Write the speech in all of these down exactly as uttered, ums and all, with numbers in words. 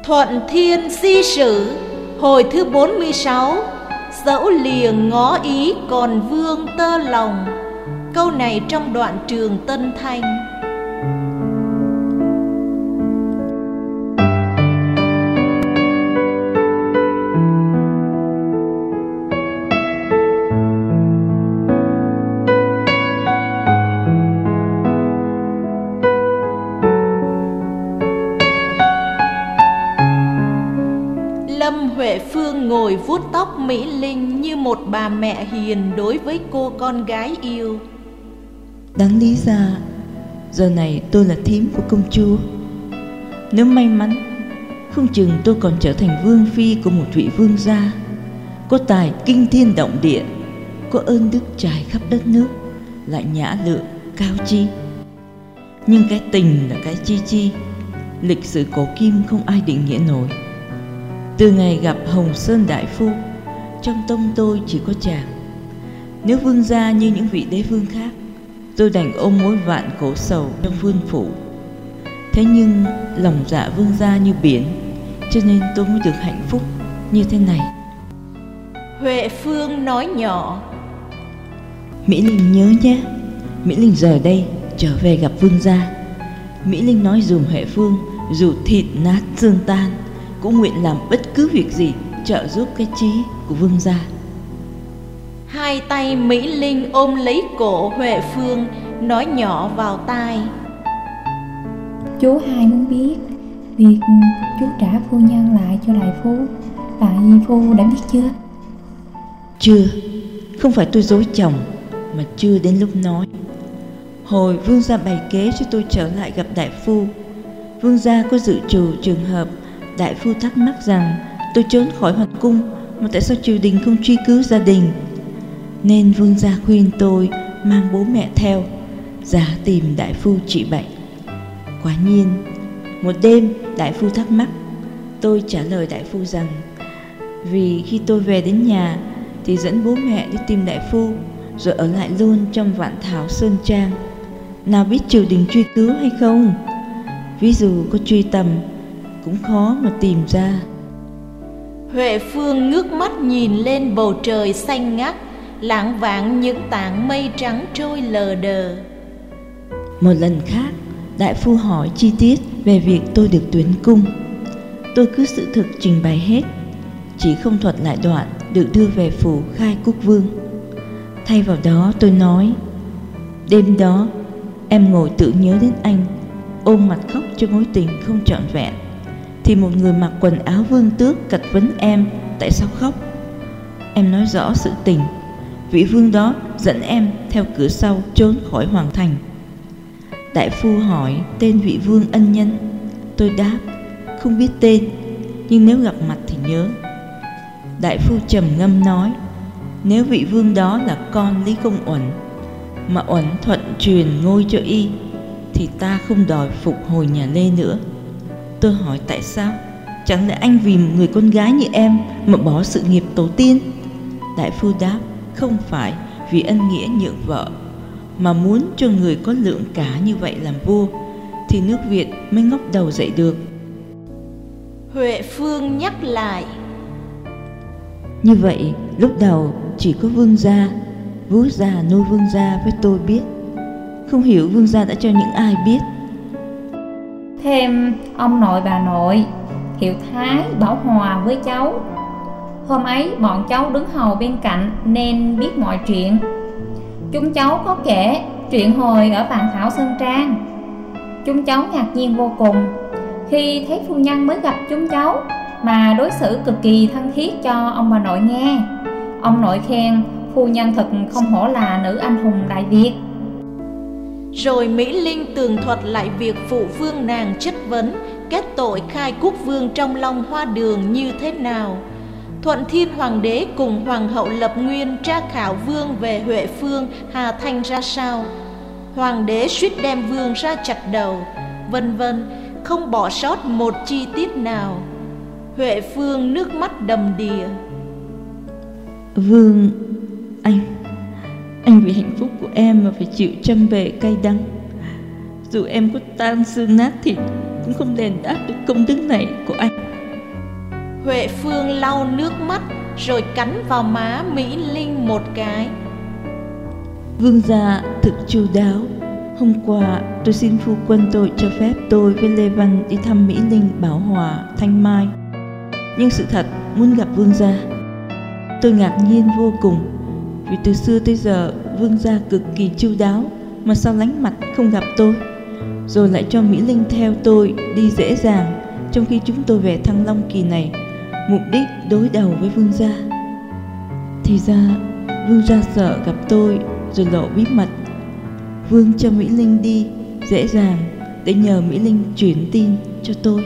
Thuận Thiên Si Sử hồi thứ bốn mươi sáu. Dẫu lìa ngó ý còn vương tơ lòng. Câu này trong đoạn Trường Tân Thanh. Lâm Huệ Phương ngồi vuốt tóc Mỹ Linh như một bà mẹ hiền đối với cô con gái yêu. Đáng lý ra giờ này tôi là thím của công chúa. Nếu may mắn, không chừng tôi còn trở thành vương phi của một vị vương gia, có tài kinh thiên động địa, có ơn đức trải khắp đất nước, lại nhã lượng cao chi. Nhưng cái tình là cái chi chi, lịch sử cổ kim không ai định nghĩa nổi. Từ ngày gặp Hồng Sơn đại phu, trong tâm tôi chỉ có chàng. Nếu vương gia như những vị đế vương khác, tôi đành ôm mối vạn khổ sầu trong vương phủ. Thế nhưng lòng dạ vương gia như biển, cho nên tôi mới được hạnh phúc như thế này. Huệ Phương nói nhỏ: Mỹ Linh nhớ nhé, Mỹ Linh giờ đây trở về gặp vương gia. Mỹ Linh nói dùm Huệ Phương, dù thịt nát xương tan, cũng nguyện làm bất cứ việc gì trợ giúp cái chí của vương gia. Hai tay Mỹ Linh ôm lấy cổ Huệ Phương, nói nhỏ vào tai: Chú hai muốn biết việc chú trả phu nhân lại cho đại phu, tại phu đã biết chưa? Chưa, không phải tôi dối chồng, mà chưa đến lúc nói. Hồi vương gia bày kế cho tôi trở lại gặp đại phu, vương gia có dự trù trường hợp đại phu thắc mắc rằng tôi trốn khỏi hoàng cung, mà tại sao triều đình không truy cứu gia đình, nên vương gia khuyên tôi mang bố mẹ theo, giả tìm đại phu trị bệnh. Quả nhiên một đêm đại phu thắc mắc, tôi trả lời đại phu rằng vì khi tôi về đến nhà thì dẫn bố mẹ đi tìm đại phu, rồi ở lại luôn trong Vạn Thảo Sơn Trang. Nào biết triều đình truy cứu hay không? Ví dụ có truy tầm cũng khó mà tìm ra. Huệ Phương ngước mắt nhìn lên bầu trời xanh ngắt, lảng vảng những tảng mây trắng trôi lờ đờ. Một lần khác, đại phu hỏi chi tiết về việc tôi được tuyển cung. Tôi cứ sự thực trình bày hết, chỉ không thuật lại đoạn được đưa về phủ Khai Quốc Vương. Thay vào đó tôi nói: Đêm đó em ngồi tự nhớ đến anh, ôm mặt khóc cho mối tình không trọn vẹn, thì một người mặc quần áo vương tước cật vấn em tại sao khóc. Em nói rõ sự tình. Vị vương đó dẫn em theo cửa sau trốn khỏi hoàng thành. Đại phu hỏi tên vị vương ân nhân. Tôi đáp không biết tên, nhưng nếu gặp mặt thì nhớ. Đại phu trầm ngâm nói: Nếu vị vương đó là con Lý Công Uẩn, mà Uẩn thuận truyền ngôi cho y, thì ta không đòi phục hồi nhà Lê nữa. Tôi hỏi tại sao? Chẳng lẽ anh vì một người con gái như em mà bỏ sự nghiệp tổ tiên? Đại phu đáp: Không phải vì ân nghĩa nhượng vợ, mà muốn cho người có lượng cả như vậy làm vua, thì nước Việt mới ngóc đầu dậy được. Huệ Phương nhắc lại: Như vậy lúc đầu chỉ có vương gia, vú già nuôi vương gia với tôi biết. Không hiểu vương gia đã cho những ai biết. Thêm ông nội bà nội, Hiệu Thái, Bảo Hòa với cháu. Hôm ấy bọn cháu đứng hầu bên cạnh nên biết mọi chuyện. Chúng cháu có kể chuyện hồi ở Vạn Thảo Sơn Trang. Chúng cháu ngạc nhiên vô cùng khi thấy phu nhân mới gặp chúng cháu mà đối xử cực kỳ thân thiết cho ông bà nội nghe. Ông nội khen phu nhân thật không hổ là nữ anh hùng Đại Việt. Rồi Mỹ Linh tường thuật lại việc phụ vương nàng chất vấn kết tội Khai Quốc Vương trong Long Hoa Đường như thế nào. Thuận Thiên Hoàng đế cùng Hoàng hậu Lập Nguyên tra khảo vương về Huệ Phương Hà Thanh ra sao. Hoàng đế suýt đem vương ra chặt đầu, vân vân, không bỏ sót một chi tiết nào. Huệ Phương nước mắt đầm đìa: Vương, anh Anh vì hạnh phúc của em mà phải chịu trăm bề cay đắng. Dù em có tan xương nát thịt cũng không đền đáp được công đức này của anh. Huệ Phương lau nước mắt rồi cắn vào má Mỹ Linh một cái. Vương gia thực chu đáo. Hôm qua tôi xin phu quân tôi cho phép tôi với Lê Văn đi thăm Mỹ Linh, Bảo Hòa, Thanh Mai. Nhưng sự thật muốn gặp vương gia. Tôi ngạc nhiên vô cùng, vì từ xưa tới giờ vương gia cực kỳ chu đáo, mà sao lánh mặt không gặp tôi, rồi lại cho Mỹ Linh theo tôi đi dễ dàng, trong khi chúng tôi về Thăng Long kỳ này mục đích đối đầu với vương gia. Thì ra vương gia sợ gặp tôi rồi lộ bí mật. Vương cho Mỹ Linh đi dễ dàng để nhờ Mỹ Linh chuyển tin cho tôi.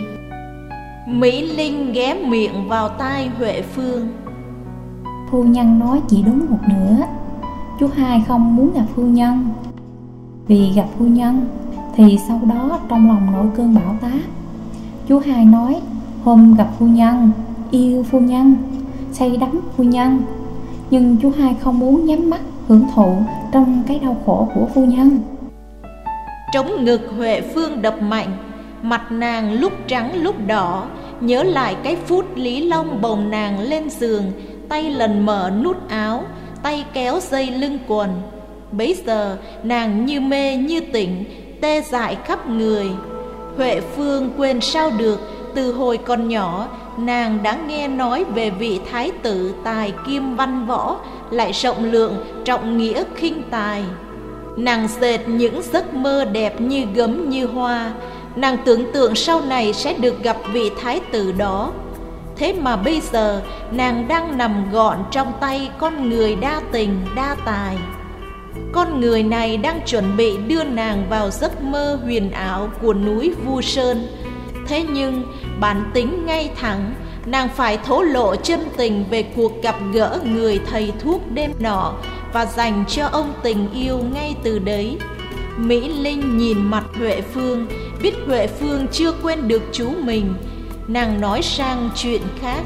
Mỹ Linh ghé miệng vào tai Huệ Phương. Phu nhân nói chỉ đúng một nửa. Chú hai không muốn gặp phu nhân, vì gặp phu nhân thì sau đó trong lòng nổi cơn bão táp. Chú hai nói hôm gặp phu nhân, yêu phu nhân, say đắm phu nhân, nhưng chú hai không muốn nhắm mắt hưởng thụ trong cái đau khổ của phu nhân. Trống ngực Huệ Phương đập mạnh, mặt nàng lúc trắng lúc đỏ, nhớ lại cái phút Lý Long bồng nàng lên giường, tay lần mở nút áo, tay kéo dây lưng quần. Bấy giờ nàng như mê như tỉnh, tê dại khắp người. Huệ Phương quên sao được, từ hồi còn nhỏ nàng đã nghe nói về vị thái tử tài kim văn võ, lại rộng lượng trọng nghĩa khinh tài. Nàng dệt những giấc mơ đẹp như gấm như hoa. Nàng tưởng tượng sau này sẽ được gặp vị thái tử đó. Thế mà bây giờ nàng đang nằm gọn trong tay con người đa tình đa tài. Con người này đang chuẩn bị đưa nàng vào giấc mơ huyền ảo của núi Vu Sơn. Thế nhưng bản tính ngay thẳng, nàng phải thổ lộ chân tình về cuộc gặp gỡ người thầy thuốc đêm nọ, và dành cho ông tình yêu ngay từ đấy. Mỹ Linh nhìn mặt Huệ Phương, biết Huệ Phương chưa quên được chú mình. Nàng nói sang chuyện khác.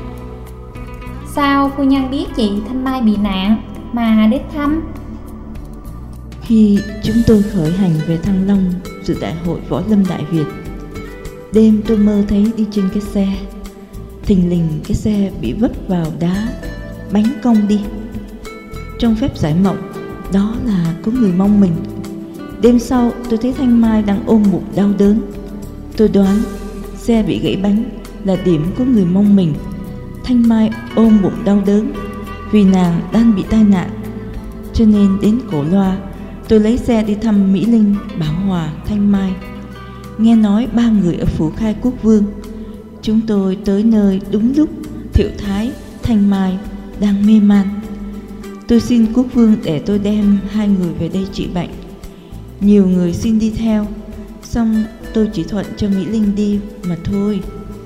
Sao phu nhân biết chị Thanh Mai bị nạn mà đến thăm? Khi chúng tôi khởi hành về Thăng Long dự đại hội Võ Lâm Đại Việt, đêm tôi mơ thấy đi trên cái xe. Thình lình cái xe bị vấp vào đá, bánh cong đi. Trong phép giải mộng, đó là có người mong mình. Đêm sau tôi thấy Thanh Mai đang ôm bụng đau đớn. Tôi đoán xe bị gãy bánh là điểm có người mong mình. Thanh Mai ôm bụng đau đớn vì nàng đang bị tai nạn, cho nên đến Cổ Loa tôi lấy xe đi thăm Mỹ Linh, Bảo Hòa, Thanh Mai. Nghe nói ba người ở phủ Khai Quốc Vương. Chúng tôi tới nơi đúng lúc Thiệu Thái, Thanh Mai đang mê man. Tôi xin Quốc Vương để tôi đem hai người về đây trị bệnh. Nhiều người xin đi theo, xong tôi chỉ thuận cho Mỹ Linh đi mà thôi.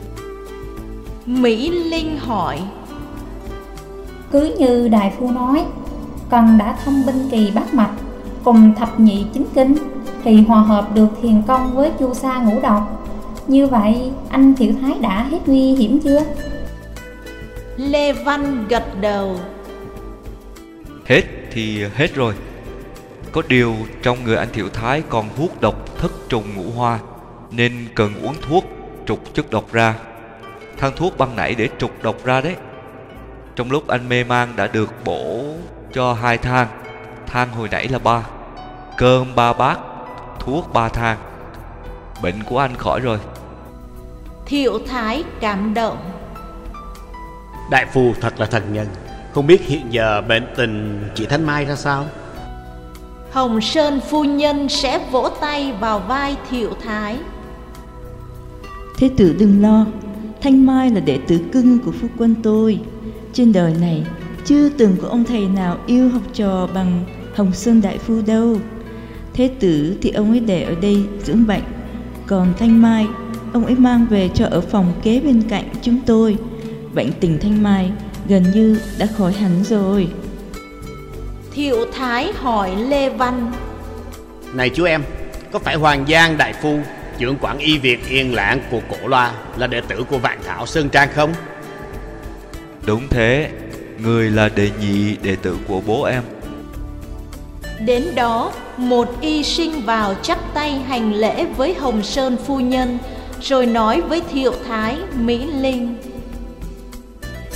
Mỹ Linh hỏi. Cứ như đại phu nói, cần đã thông binh kỳ bát mạch cùng thập nhị chính kinh thì hòa hợp được thiền công với chu sa ngũ độc. Như vậy anh Thiệu Thái đã hết nguy hiểm chưa? Lê Văn gật đầu. Hết thì hết rồi. Có điều trong người anh Thiệu Thái còn hút độc thất trùng ngũ hoa, nên cần uống thuốc trục chất độc ra. Thang thuốc ban nãy để trục độc ra đấy. Trong lúc anh mê man đã được bổ cho hai thang. Thang hồi nãy là ba, cơm ba bát, thuốc ba thang. Bệnh của anh khỏi rồi. Thiệu Thái cảm động. Đại phu thật là thần nhân. Không biết hiện giờ bệnh tình chị Thanh Mai ra sao? Hồng Sơn phu nhân sẽ vỗ tay vào vai Thiệu Thái. Thế tử đừng lo, Thanh Mai là đệ tử cưng của phu quân tôi. Trên đời này chưa từng có ông thầy nào yêu học trò bằng Hồng Sơn đại phu đâu. Thế tử thì ông ấy để ở đây dưỡng bệnh, còn Thanh Mai ông ấy mang về cho ở phòng kế bên cạnh chúng tôi. Bệnh tình Thanh Mai gần như đã khỏi hẳn rồi. Thiệu Thái hỏi Lê Văn. Này chú em, có phải Hoàng Giang đại phu, trưởng quản y viện Yên Lãng của Cổ Loa là đệ tử của Vạn Thảo Sơn Trang không? Đúng thế, người là đệ nhị đệ tử của bố em. Đến đó, một y sinh vào chắp tay hành lễ với Hồng Sơn phu nhân, rồi nói với Thiệu Thái, Mỹ Linh.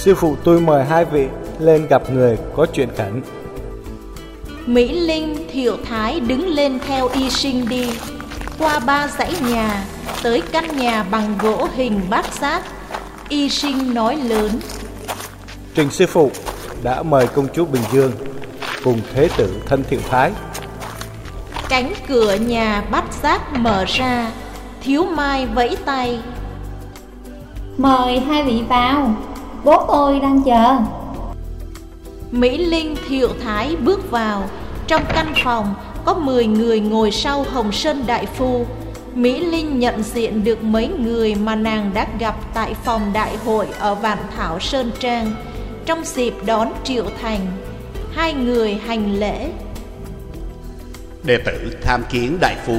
Sư phụ tôi mời hai vị lên gặp người có chuyện khẩn. Mỹ Linh, Thiệu Thái đứng lên theo Y Sinh đi, qua ba dãy nhà, tới căn nhà bằng gỗ hình bát giác. Y Sinh nói lớn: Trình sư phụ đã mời công chúa Bình Dương cùng thế tử thân Thiệu Thái. Cánh cửa nhà bát giác mở ra, Thiếu Mai vẫy tay: Mời hai vị vào, bố tôi đang chờ. Mỹ Linh, Thiệu Thái bước vào. Trong căn phòng có mười người ngồi sau Hồng Sơn đại phu. Mỹ Linh nhận diện được mấy người mà nàng đã gặp tại phòng đại hội ở Vạn Thảo Sơn Trang trong dịp đón Triệu Thành. Hai người hành lễ: Đệ tử tham kiến đại phu.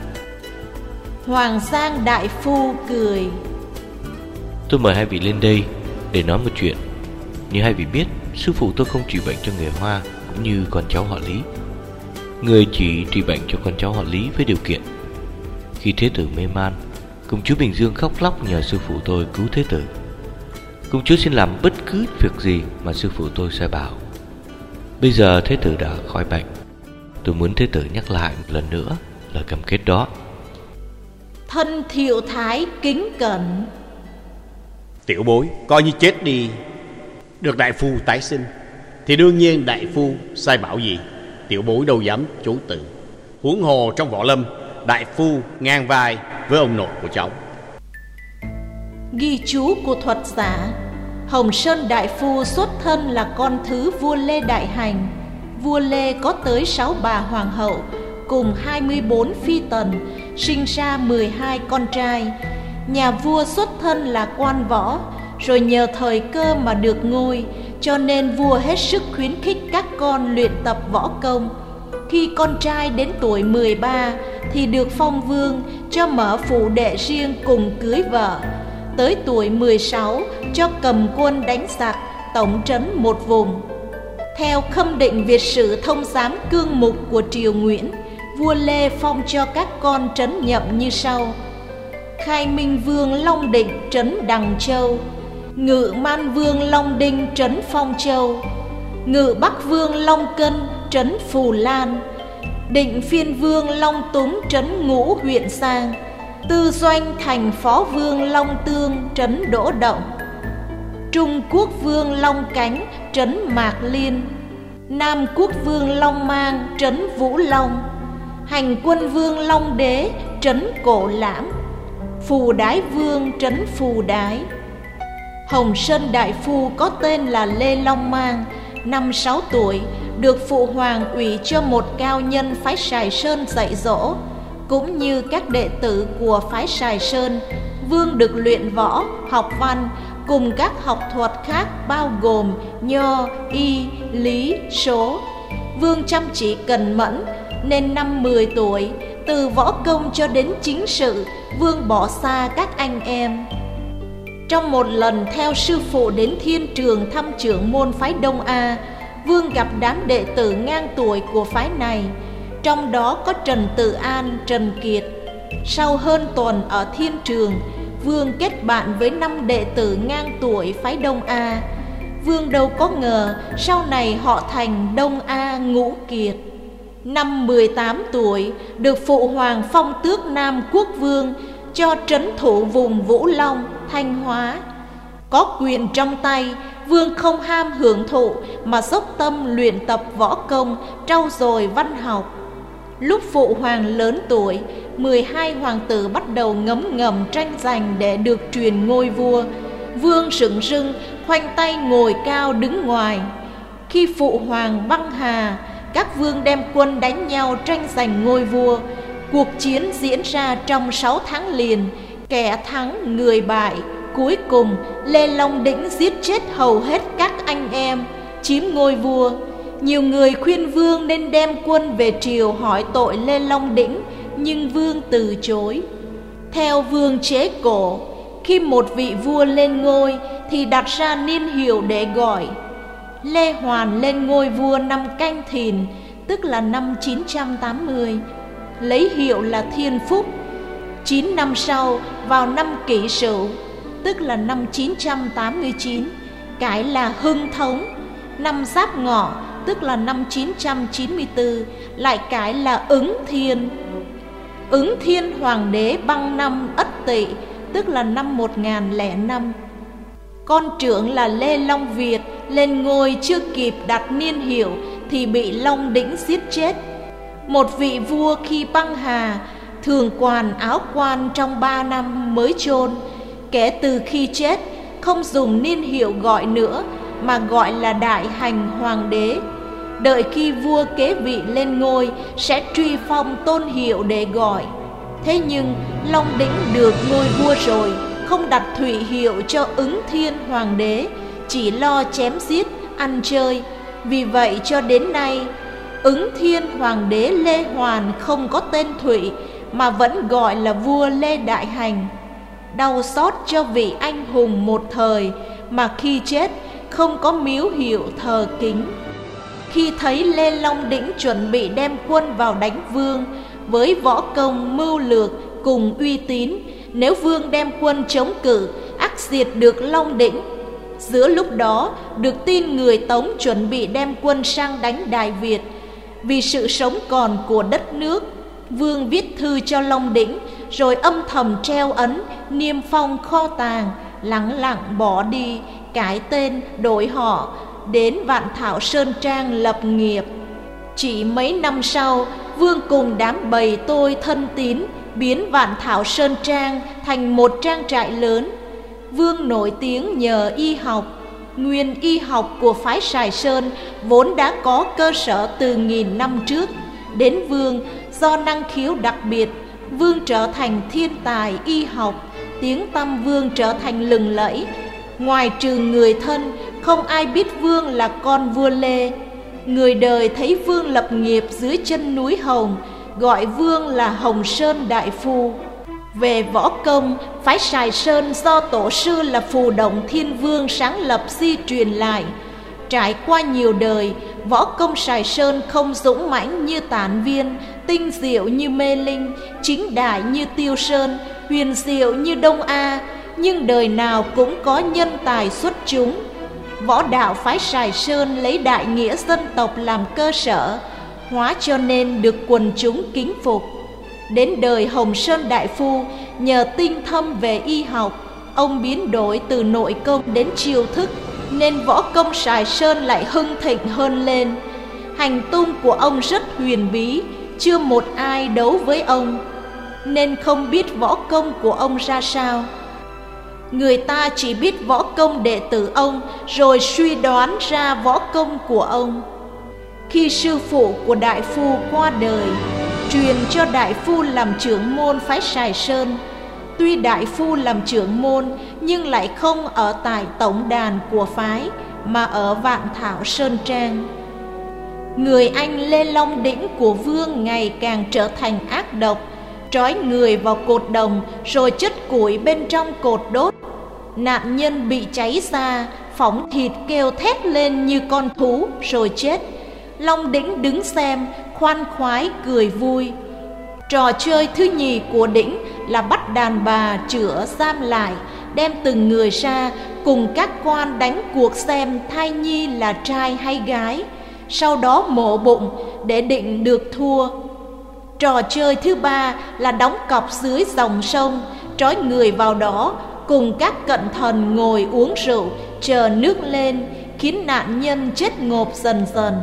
Hoàng Giang đại phu cười: Tôi mời hai vị lên đây để nói một chuyện. Như hai vị biết, sư phụ tôi không trị bệnh cho người Hoa cũng như con cháu họ Lý. Người chỉ trị bệnh cho con cháu họ Lý với điều kiện khi thế tử mê man, công chúa Bình Dương khóc lóc nhờ sư phụ tôi cứu thế tử. Công chúa xin làm bất cứ việc gì mà sư phụ tôi sai bảo. Bây giờ thế tử đã khỏi bệnh, tôi muốn thế tử nhắc lại một lần nữa lời cam kết đó. Thân Thiệu Thái kính cẩn: Tiểu bối coi như chết đi, được đại phu tái sinh thì đương nhiên đại phu sai bảo gì, tiểu bối đâu dám chối từ. Huống hồ trong võ lâm, đại phu ngang vai với ông nội của cháu. Ghi chú của thuật giả: Hồng Sơn đại phu xuất thân là con thứ vua Lê Đại Hành. Vua Lê có tới sáu bà hoàng hậu cùng hai mươi bốn phi tần, sinh ra mười hai con trai. Nhà vua xuất thân là quan võ, rồi nhờ thời cơ mà được ngôi, cho nên vua hết sức khuyến khích các con luyện tập võ công. Khi con trai đến tuổi mười ba thì được phong vương, cho mở phủ đệ riêng cùng cưới vợ. Tới tuổi mười sáu cho cầm quân đánh giặc, tổng trấn một vùng. Theo khâm định Việt sử thông giám cương mục của triều Nguyễn, vua Lê phong cho các con trấn nhậm như sau: Khai Minh Vương Long Định trấn Đằng Châu, Ngự Man Vương Long Đinh trấn Phong Châu, Ngự Bắc Vương Long Cân trấn Phù Lan, Định Phiên Vương Long Túng trấn Ngũ huyện Sang, Tư Doanh thành Phó Vương Long Tương trấn Đỗ Động, Trung Quốc Vương Long Cánh trấn Mạc Liên, Nam Quốc Vương Long Mang trấn Vũ Long, Hành Quân Vương Long Đế trấn Cổ Lãm, Phù Đái Vương trấn Phù Đái. Hồng Sơn đại phu có tên là Lê Long Mang, năm sáu tuổi, được phụ hoàng ủy cho một cao nhân phái Sài Sơn dạy dỗ. Cũng như các đệ tử của phái Sài Sơn, Vương được luyện võ, học văn cùng các học thuật khác bao gồm nho, y, lý, số. Vương chăm chỉ cần mẫn nên năm mười tuổi, từ võ công cho đến chính sự, Vương bỏ xa các anh em. Trong một lần theo sư phụ đến Thiên Trường thăm trưởng môn phái Đông A, Vương gặp đám đệ tử ngang tuổi của phái này, trong đó có Trần Tự An, Trần Kiệt. Sau hơn tuần ở Thiên Trường, Vương kết bạn với năm đệ tử ngang tuổi phái Đông A. Vương đâu có ngờ sau này họ thành Đông A Ngũ Kiệt. Năm mười tám tuổi, được phụ hoàng phong tước Nam Quốc Vương, cho trấn thủ vùng Vũ Long, Thanh Hóa. Có quyền trong tay, Vương không ham hưởng thụ mà dốc tâm luyện tập võ công, trau dồi văn học. Lúc phụ hoàng lớn tuổi, mười hai hoàng tử bắt đầu ngấm ngầm tranh giành để được truyền ngôi vua. Vương sững sững, khoanh tay ngồi cao đứng ngoài. Khi phụ hoàng băng hà, các vương đem quân đánh nhau tranh giành ngôi vua. Cuộc chiến diễn ra trong sáu tháng liền, kẻ thắng người bại. Cuối cùng Lê Long Đĩnh giết chết hầu hết các anh em, chiếm ngôi vua. Nhiều người khuyên Vương nên đem quân về triều hỏi tội Lê Long Đĩnh, nhưng Vương từ chối. Theo Vương chế cổ, khi một vị vua lên ngôi thì đặt ra niên hiệu để gọi. Lê Hoàn lên ngôi vua năm Canh Thìn, tức là năm chín trăm tám mươi, lấy hiệu là Thiên Phúc. Chín năm sau, vào năm Kỷ Sửu, tức là năm chín trăm tám mươi chín, cái là Hưng Thống. Năm Giáp Ngọ tức là năm chín trăm chín mươi tư, lại cái là Ứng Thiên. Ứng Thiên Hoàng đế băng năm Ất Tỵ tức là năm một nghìn lẻ năm. Con trưởng là Lê Long Việt lên ngôi chưa kịp đặt niên hiệu thì bị Long Đĩnh giết chết. Một vị vua khi băng hà thường quàn áo quan trong ba năm mới chôn. Kể từ khi chết không dùng niên hiệu gọi nữa mà gọi là Đại Hành Hoàng đế. Đợi khi vua kế vị lên ngôi sẽ truy phong tôn hiệu để gọi. Thế nhưng Long Đĩnh được ngôi vua rồi, không đặt thụy hiệu cho Ứng Thiên Hoàng đế, chỉ lo chém giết, ăn chơi. Vì vậy cho đến nay, Ứng Thiên Hoàng đế Lê Hoàn không có tên thụy mà vẫn gọi là vua Lê Đại Hành. Đau xót cho vị anh hùng một thời mà khi chết không có miếu hiệu thờ kính. Khi thấy Lê Long Đĩnh chuẩn bị đem quân vào đánh Vương, với võ công mưu lược cùng uy tín, nếu Vương đem quân chống cự, ắt diệt được Long Đĩnh. Giữa lúc đó, được tin người Tống chuẩn bị đem quân sang đánh Đại Việt. Vì sự sống còn của đất nước, Vương viết thư cho Long Đĩnh, rồi âm thầm treo ấn, niêm phong kho tàng, lẳng lặng bỏ đi, cải tên, đổi họ, đến Vạn Thảo Sơn Trang lập nghiệp. Chỉ mấy năm sau, Vương cùng đám bầy tôi thân tín biến Vạn Thảo Sơn Trang thành một trang trại lớn. Vương nổi tiếng nhờ y học. Nguyên y học của phái Sài Sơn vốn đã có cơ sở từ nghìn năm trước. Đến Vương, do năng khiếu đặc biệt, Vương trở thành thiên tài y học, tiếng tăm Vương trở thành lừng lẫy. Ngoài trừ người thân, không ai biết Vương là con vua Lê. Người đời thấy Vương lập nghiệp dưới chân núi Hồng, gọi Vương là Hồng Sơn Đại Phu. Về võ công, phái Sài Sơn do tổ sư là Phù Động Thiên Vương sáng lập di truyền lại. Trải qua nhiều đời, võ công Sài Sơn không dũng mãnh như Tản Viên, tinh diệu như Mê Linh, chính đại như Tiêu Sơn, huyền diệu như Đông A, nhưng đời nào cũng có nhân tài xuất chúng. Võ đạo phái Sài Sơn lấy đại nghĩa dân tộc làm cơ sở, hóa cho nên được quần chúng kính phục. Đến đời Hồng Sơn Đại Phu, nhờ tinh thâm về y học, ông biến đổi từ nội công đến chiêu thức, nên võ công Sài Sơn lại hưng thịnh hơn lên. Hành tung của ông rất huyền bí, chưa một ai đấu với ông, nên không biết võ công của ông ra sao. Người ta chỉ biết võ công đệ tử ông, rồi suy đoán ra võ công của ông. Khi sư phụ của Đại Phu qua đời, truyền cho Đại Phu làm trưởng môn phái Sài Sơn. Tuy Đại Phu làm trưởng môn, nhưng lại không ở tại tổng đàn của phái, mà ở Vạn Thảo Sơn Trang. Người anh Lê Long Đĩnh của Vương ngày càng trở thành ác độc, trói người vào cột đồng rồi chất củi bên trong cột đốt. Nạn nhân bị cháy ra, phỏng thịt kêu thét lên như con thú rồi chết. Long Đĩnh đứng xem, khoan khoái cười vui. Trò chơi thứ nhì của Đĩnh là bắt đàn bà chữa giam lại, đem từng người ra cùng các quan đánh cuộc xem thai nhi là trai hay gái, sau đó mổ bụng để định được thua. Trò chơi thứ ba là đóng cọc dưới dòng sông, trói người vào đó, cùng các cận thần ngồi uống rượu, chờ nước lên, khiến nạn nhân chết ngộp dần dần.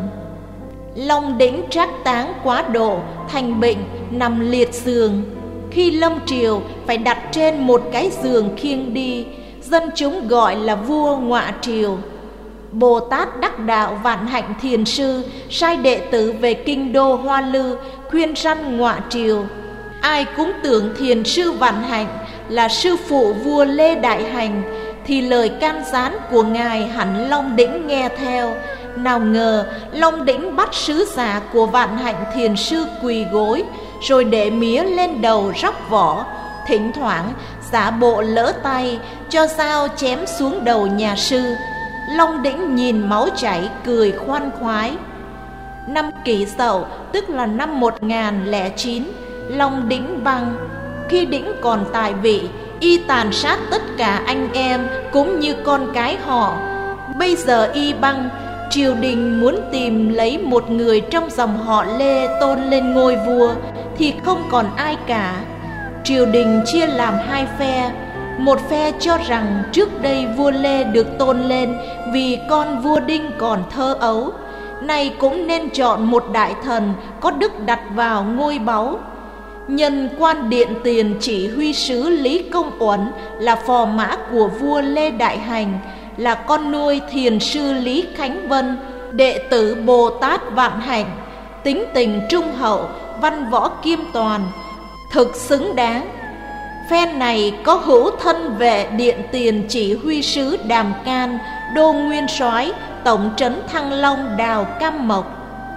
Long Đĩnh trác táng quá độ, thành bệnh, nằm liệt giường. Khi lâm triều phải đặt trên một cái giường khiêng đi, dân chúng gọi là vua ngọa triều. Bồ Tát Đắc Đạo Vạn Hạnh Thiền Sư sai đệ tử về kinh đô Hoa Lư khuyên răn ngọa triều. Ai cũng tưởng Thiền Sư Vạn Hạnh là sư phụ vua Lê Đại Hành, thì lời can gián của ngài hẳn Long Đĩnh nghe theo. Nào ngờ Long Đĩnh bắt sứ giả của Vạn Hạnh Thiền Sư quỳ gối, rồi để mía lên đầu róc vỏ, thỉnh thoảng giả bộ lỡ tay cho dao chém xuống đầu nhà sư. Long Đĩnh nhìn máu chảy cười khoan khoái. Năm Kỷ Dậu tức là năm một nghìn lẻ chín, Long Đĩnh băng. Khi Đĩnh còn tại vị, y tàn sát tất cả anh em cũng như con cái họ. Bây giờ y băng, triều đình muốn tìm lấy một người trong dòng họ Lê tôn lên ngôi vua thì không còn ai cả. Triều đình chia làm hai phe. Một phe cho rằng trước đây vua Lê được tôn lên vì con vua Đinh còn thơ ấu, nay cũng nên chọn một đại thần có đức đặt vào ngôi báu. Nhân quan điện tiền chỉ huy sứ Lý Công Uẩn là phò mã của vua Lê Đại Hành, là con nuôi thiền sư Lý Khánh Vân, đệ tử Bồ Tát Vạn Hạnh, tính tình trung hậu, văn võ kiêm toàn, thực xứng đáng. Phe này có hữu thân vệ điện tiền chỉ huy sứ Đàm Can, đô nguyên soái, tổng trấn Thăng Long Đào Cam Mộc.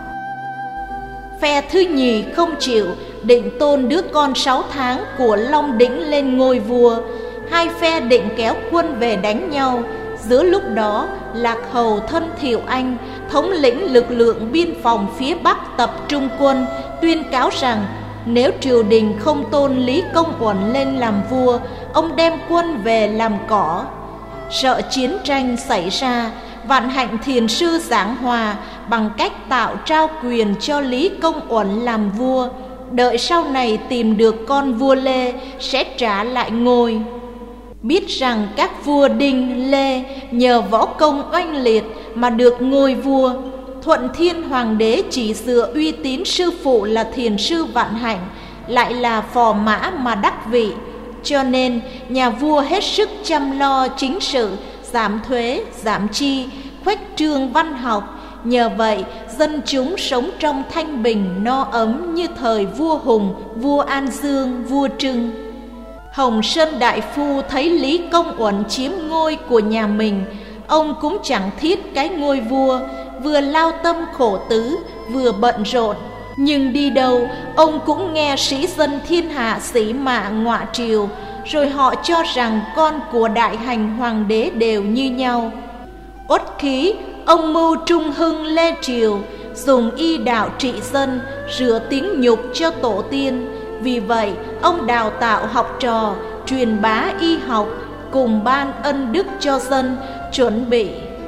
Phe thứ nhì không chịu, định tôn đứa con sáu tháng của Long Đĩnh lên ngôi vua. Hai phe định kéo quân về đánh nhau. Giữa lúc đó, Lạc Hầu thân Thiệu Anh, thống lĩnh lực lượng biên phòng phía Bắc tập trung quân, tuyên cáo rằng nếu triều đình không tôn Lý Công Uẩn lên làm vua, ông đem quân về làm cỏ. Sợ chiến tranh xảy ra, Vạn Hạnh thiền sư giảng hòa bằng cách tạo trao quyền cho Lý Công Uẩn làm vua. Đợi sau này tìm được con vua Lê sẽ trả lại ngôi. Biết rằng các vua Đinh, Lê nhờ võ công oanh liệt mà được ngôi vua, Thuận Thiên Hoàng đế chỉ dựa uy tín sư phụ là thiền sư Vạn Hạnh, lại là phò mã mà đắc vị. Cho nên nhà vua hết sức chăm lo chính sự, giảm thuế, giảm chi, khuếch trương văn học. Nhờ vậy dân chúng sống trong thanh bình no ấm như thời vua Hùng, vua An Dương, vua Trưng. Hồng Sơn đại phu thấy Lý Công Uẩn chiếm ngôi của nhà mình, ông cũng chẳng thiết cái ngôi vua, vừa lao tâm khổ tứ, vừa bận rộn. Nhưng đi đâu, ông cũng nghe sĩ dân thiên hạ sĩ mạ ngọa triều, rồi họ cho rằng con của đại hành hoàng đế đều như nhau. Uất khí, ông mưu trung hưng Lê Triều, dùng y đạo trị dân, rửa tiếng nhục cho tổ tiên. Vì vậy, ông đào tạo học trò, truyền bá y học, cùng ban ân đức cho dân, chuẩn bị.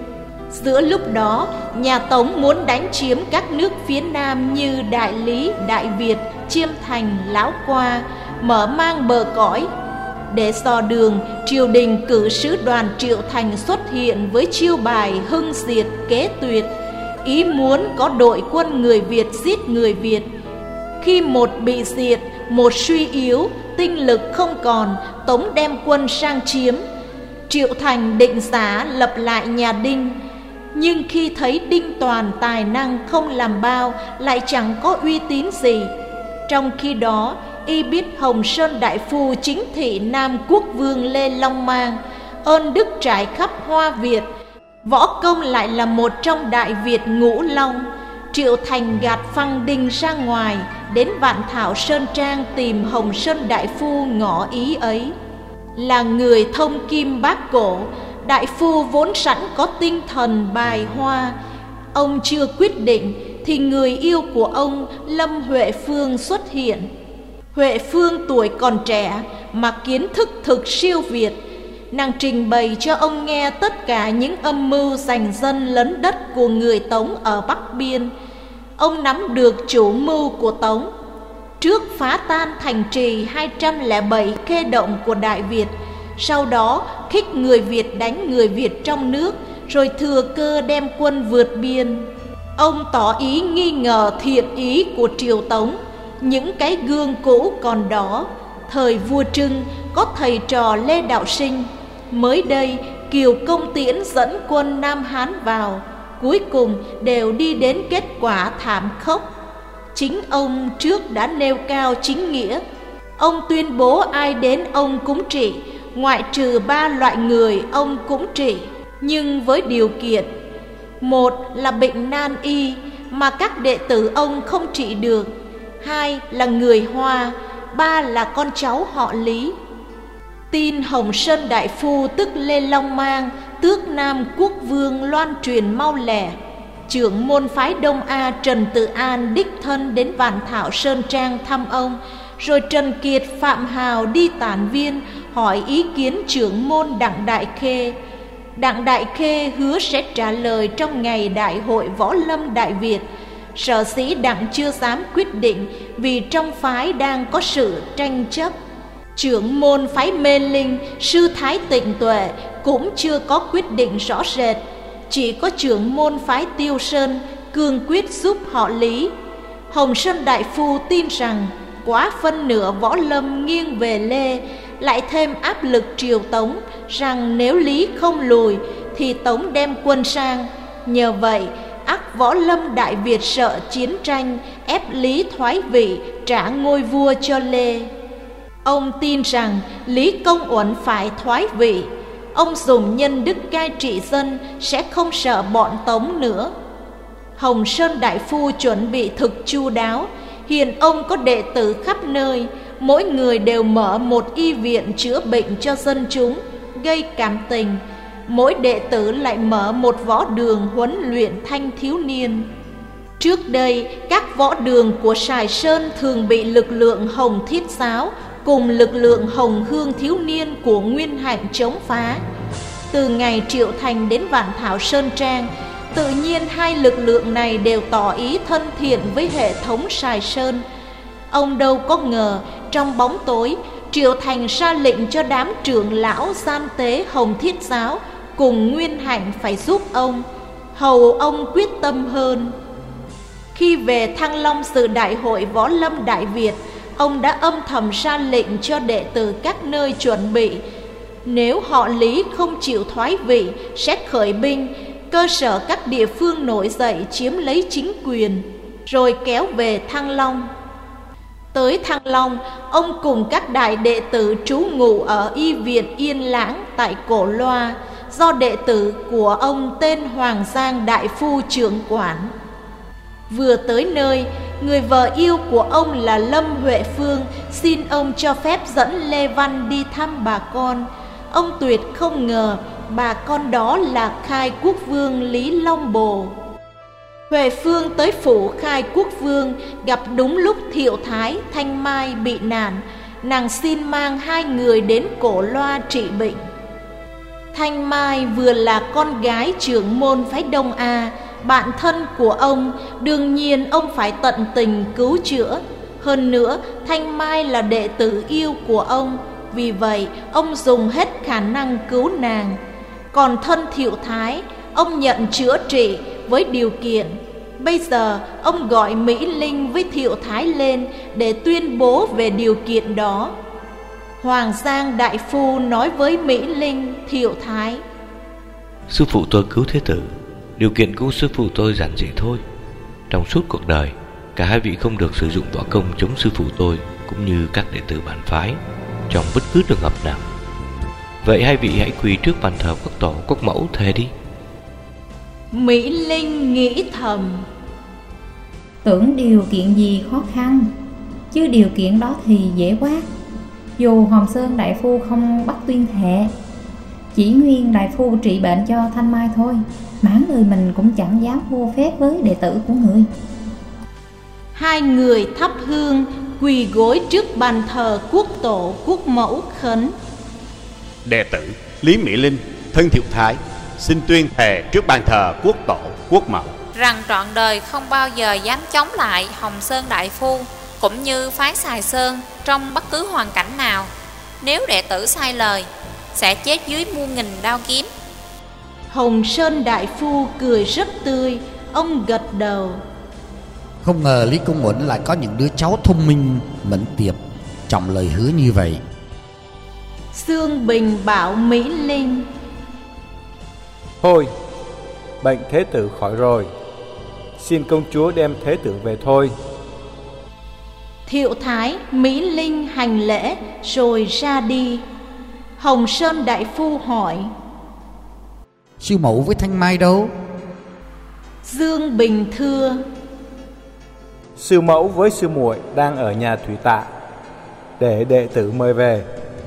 Giữa lúc đó, nhà Tống muốn đánh chiếm các nước phía Nam như Đại Lý, Đại Việt, Chiêm Thành, Lão Qua, mở mang bờ cõi. Để dò đường, triều đình cử sứ đoàn Triệu Thành xuất hiện với chiêu bài hưng diệt kế tuyệt, ý muốn có đội quân người Việt giết người Việt. Khi một bị diệt, một suy yếu, tinh lực không còn, Tống đem quân sang chiếm. Triệu Thành định giá lập lại nhà Đinh, nhưng khi thấy Đinh Toàn tài năng không làm bao, lại chẳng có uy tín gì. Trong khi đó, y biết Hồng Sơn đại phu chính thị Nam Quốc vương Lê Long Mang, ơn đức trải khắp Hoa Việt, võ công lại là một trong Đại Việt ngũ long. Triệu Thành gạt phăng Đinh ra ngoài, đến Vạn Thảo Sơn Trang tìm Hồng Sơn đại phu ngỏ ý ấy. Là người thông kim bát cổ, đại phu vốn sẵn có tinh thần bài hoa. Ông chưa quyết định thì người yêu của ông Lâm Huệ Phương xuất hiện. Huệ Phương tuổi còn trẻ mà kiến thức thực siêu việt. Nàng trình bày cho ông nghe tất cả những âm mưu giành dân lấn đất của người Tống ở Bắc Biên. Ông nắm được chủ mưu của Tống. Trước phá tan thành trì hai trăm lẻ bảy khê động của Đại Việt, sau đó khích người Việt đánh người Việt trong nước, rồi thừa cơ đem quân vượt biên. Ông tỏ ý nghi ngờ thiện ý của triều Tống. Những cái gương cũ còn đó. Thời vua Trưng có thầy trò Lê Đạo Sinh. Mới đây Kiều Công Tiễn dẫn quân Nam Hán vào, cuối cùng đều đi đến kết quả thảm khốc. Chính ông trước đã nêu cao chính nghĩa. Ông tuyên bố ai đến ông cũng trị, ngoại trừ ba loại người ông cũng trị, nhưng với điều kiện: một là bệnh nan y mà các đệ tử ông không trị được, hai là người Hoa, ba là con cháu họ Lý. Tin Hồng Sơn đại phu tức Lê Long Mang, tước Nam Quốc vương loan truyền mau lẹ. Trưởng môn phái Đông A Trần Tự An đích thân đến Vạn Thảo Sơn Trang thăm ông, rồi Trần Kiệt, Phạm Hào đi Tản Viên hỏi ý kiến trưởng môn Đặng Đại Khê. Đặng Đại Khê hứa sẽ trả lời trong ngày Đại hội Võ Lâm Đại Việt. Sở dĩ Đặng chưa dám quyết định vì trong phái đang có sự tranh chấp. Trưởng môn phái Mê Linh, sư Thái Tịnh Tuệ cũng chưa có quyết định rõ rệt. Chỉ có trưởng môn phái Tiêu Sơn cương quyết giúp họ Lý. Hồng Sơn đại phu tin rằng quá phân nửa võ lâm nghiêng về Lê, lại thêm áp lực triều Tống rằng nếu Lý không lùi thì Tống đem quân sang. Nhờ vậy ắt võ lâm Đại Việt sợ chiến tranh, ép Lý thoái vị, trả ngôi vua cho Lê. Ông tin rằng Lý Công Uẩn phải thoái vị. Ông dùng nhân đức cai trị dân, sẽ không sợ bọn Tống nữa. Hồng Sơn đại phu chuẩn bị thực chu đáo. Hiện ông có đệ tử khắp nơi, mỗi người đều mở một y viện chữa bệnh cho dân chúng, gây cảm tình. Mỗi đệ tử lại mở một võ đường huấn luyện thanh thiếu niên. Trước đây, các võ đường của Sài Sơn thường bị lực lượng Hồng Thiết Giáo cùng lực lượng Hồng Hương thiếu niên của Nguyên Hạnh chống phá. Từ ngày Triệu Thành đến Vạn Thảo Sơn Trang, tự nhiên hai lực lượng này đều tỏ ý thân thiện với hệ thống Sài Sơn. Ông đâu có ngờ, trong bóng tối, Triệu Thành ra lệnh cho đám trưởng lão gian tế Hồng Thiết Giáo cùng Nguyên Hạnh phải giúp ông, hầu ông quyết tâm hơn. Khi về Thăng Long dự Đại hội Võ Lâm Đại Việt, ông đã âm thầm ra lệnh cho đệ tử các nơi chuẩn bị. Nếu họ Lý không chịu thoái vị, sẽ khởi binh, cơ sở các địa phương nổi dậy chiếm lấy chính quyền, rồi kéo về Thăng Long. Tới Thăng Long, ông cùng các đại đệ tử trú ngụ ở y viện Yên Lãng tại Cổ Loa, do đệ tử của ông tên Hoàng Giang đại phu trưởng quản. Vừa tới nơi, người vợ yêu của ông là Lâm Huệ Phương xin ông cho phép dẫn Lê Văn đi thăm bà con. Ông tuyệt không ngờ bà con đó là Khai Quốc Vương Lý Long Bồ. Huệ Phương tới phủ Khai Quốc Vương, gặp đúng lúc Thiệu Thái, Thanh Mai bị nạn. Nàng xin mang hai người đến Cổ Loa trị bệnh. Thanh Mai vừa là con gái trưởng môn phái Đông A, bạn thân của ông, đương nhiên ông phải tận tình cứu chữa. Hơn nữa, Thanh Mai là đệ tử yêu của ông, vì vậy ông dùng hết khả năng cứu nàng. Còn thân Thiệu Thái, ông nhận chữa trị với điều kiện. Bây giờ ông gọi Mỹ Linh với Thiệu Thái lên để tuyên bố về điều kiện đó. Hoàng Giang đại phu nói với Mỹ Linh, Thiệu Thái: Sư phụ tôi cứu thế tử, điều kiện cứu sư phụ tôi giản dị thôi. Trong suốt cuộc đời, cả hai vị không được sử dụng võ công chống sư phụ tôi cũng như các đệ tử bản phái trong bất cứ trường hợp nào. Vậy hai vị hãy quỳ trước bàn thờ quốc tổ quốc mẫu thề đi. Mỹ Linh nghĩ thầm: Tưởng điều kiện gì khó khăn, chứ điều kiện đó thì dễ quá. Dù Hồng Sơn đại phu không bắt tuyên thệ, chỉ nguyên đại phu trị bệnh cho Thanh Mai thôi, mãn người mình cũng chẳng dám vô phép với đệ tử của người. Hai người thắp hương, quỳ gối trước bàn thờ quốc tổ quốc mẫu khấn: Đệ tử Lý Mỹ Linh, thân Thiệu Thái, xin tuyên thề trước bàn thờ quốc tổ quốc mẫu rằng trọn đời không bao giờ dám chống lại Hồng Sơn đại phu cũng như phái Sài Sơn trong bất cứ hoàn cảnh nào. Nếu đệ tử sai lời, sẽ chết dưới muôn nghìn đao kiếm. Hồng Sơn đại phu cười rất tươi, ông gật đầu: Không ngờ Lý Công Uẩn lại có những đứa cháu thông minh, mẫn tiệp, trọng lời hứa như vậy. Dương Bình bảo Mỹ Linh: Thôi, bệnh thế tử khỏi rồi, xin công chúa đem thế tử về thôi. Thiệu Thái, Mỹ Linh hành lễ rồi ra đi. Hồng Sơn đại phu hỏi: Sư mẫu với Thanh Mai đâu? Dương Bình thưa: Sư mẫu với sư muội đang ở nhà Thủy Tạ, để đệ tử mời về.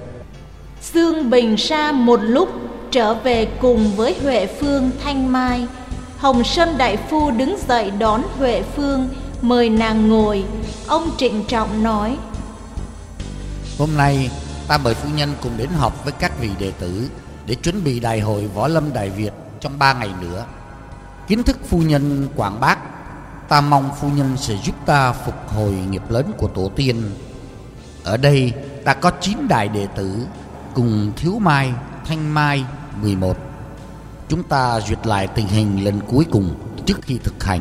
Dương Bình ra một lúc, trở về cùng với Huệ Phương, Thanh Mai. Hồng Sơn đại phu đứng dậy đón Huệ Phương, mời nàng ngồi. Ông trịnh trọng nói: Hôm nay ta mời phu nhân cùng đến họp với các vị đệ tử để chuẩn bị đại hội Võ Lâm Đại Việt trong ba ngày nữa. Kiến thức phu nhân quảng bác, ta mong phu nhân sẽ giúp ta phục hồi nghiệp lớn của tổ tiên. Ở đây ta có chín đại đệ tử cùng Thiếu Mai, Thanh Mai mười một. Chúng ta duyệt lại tình hình lần cuối cùng trước khi thực hành.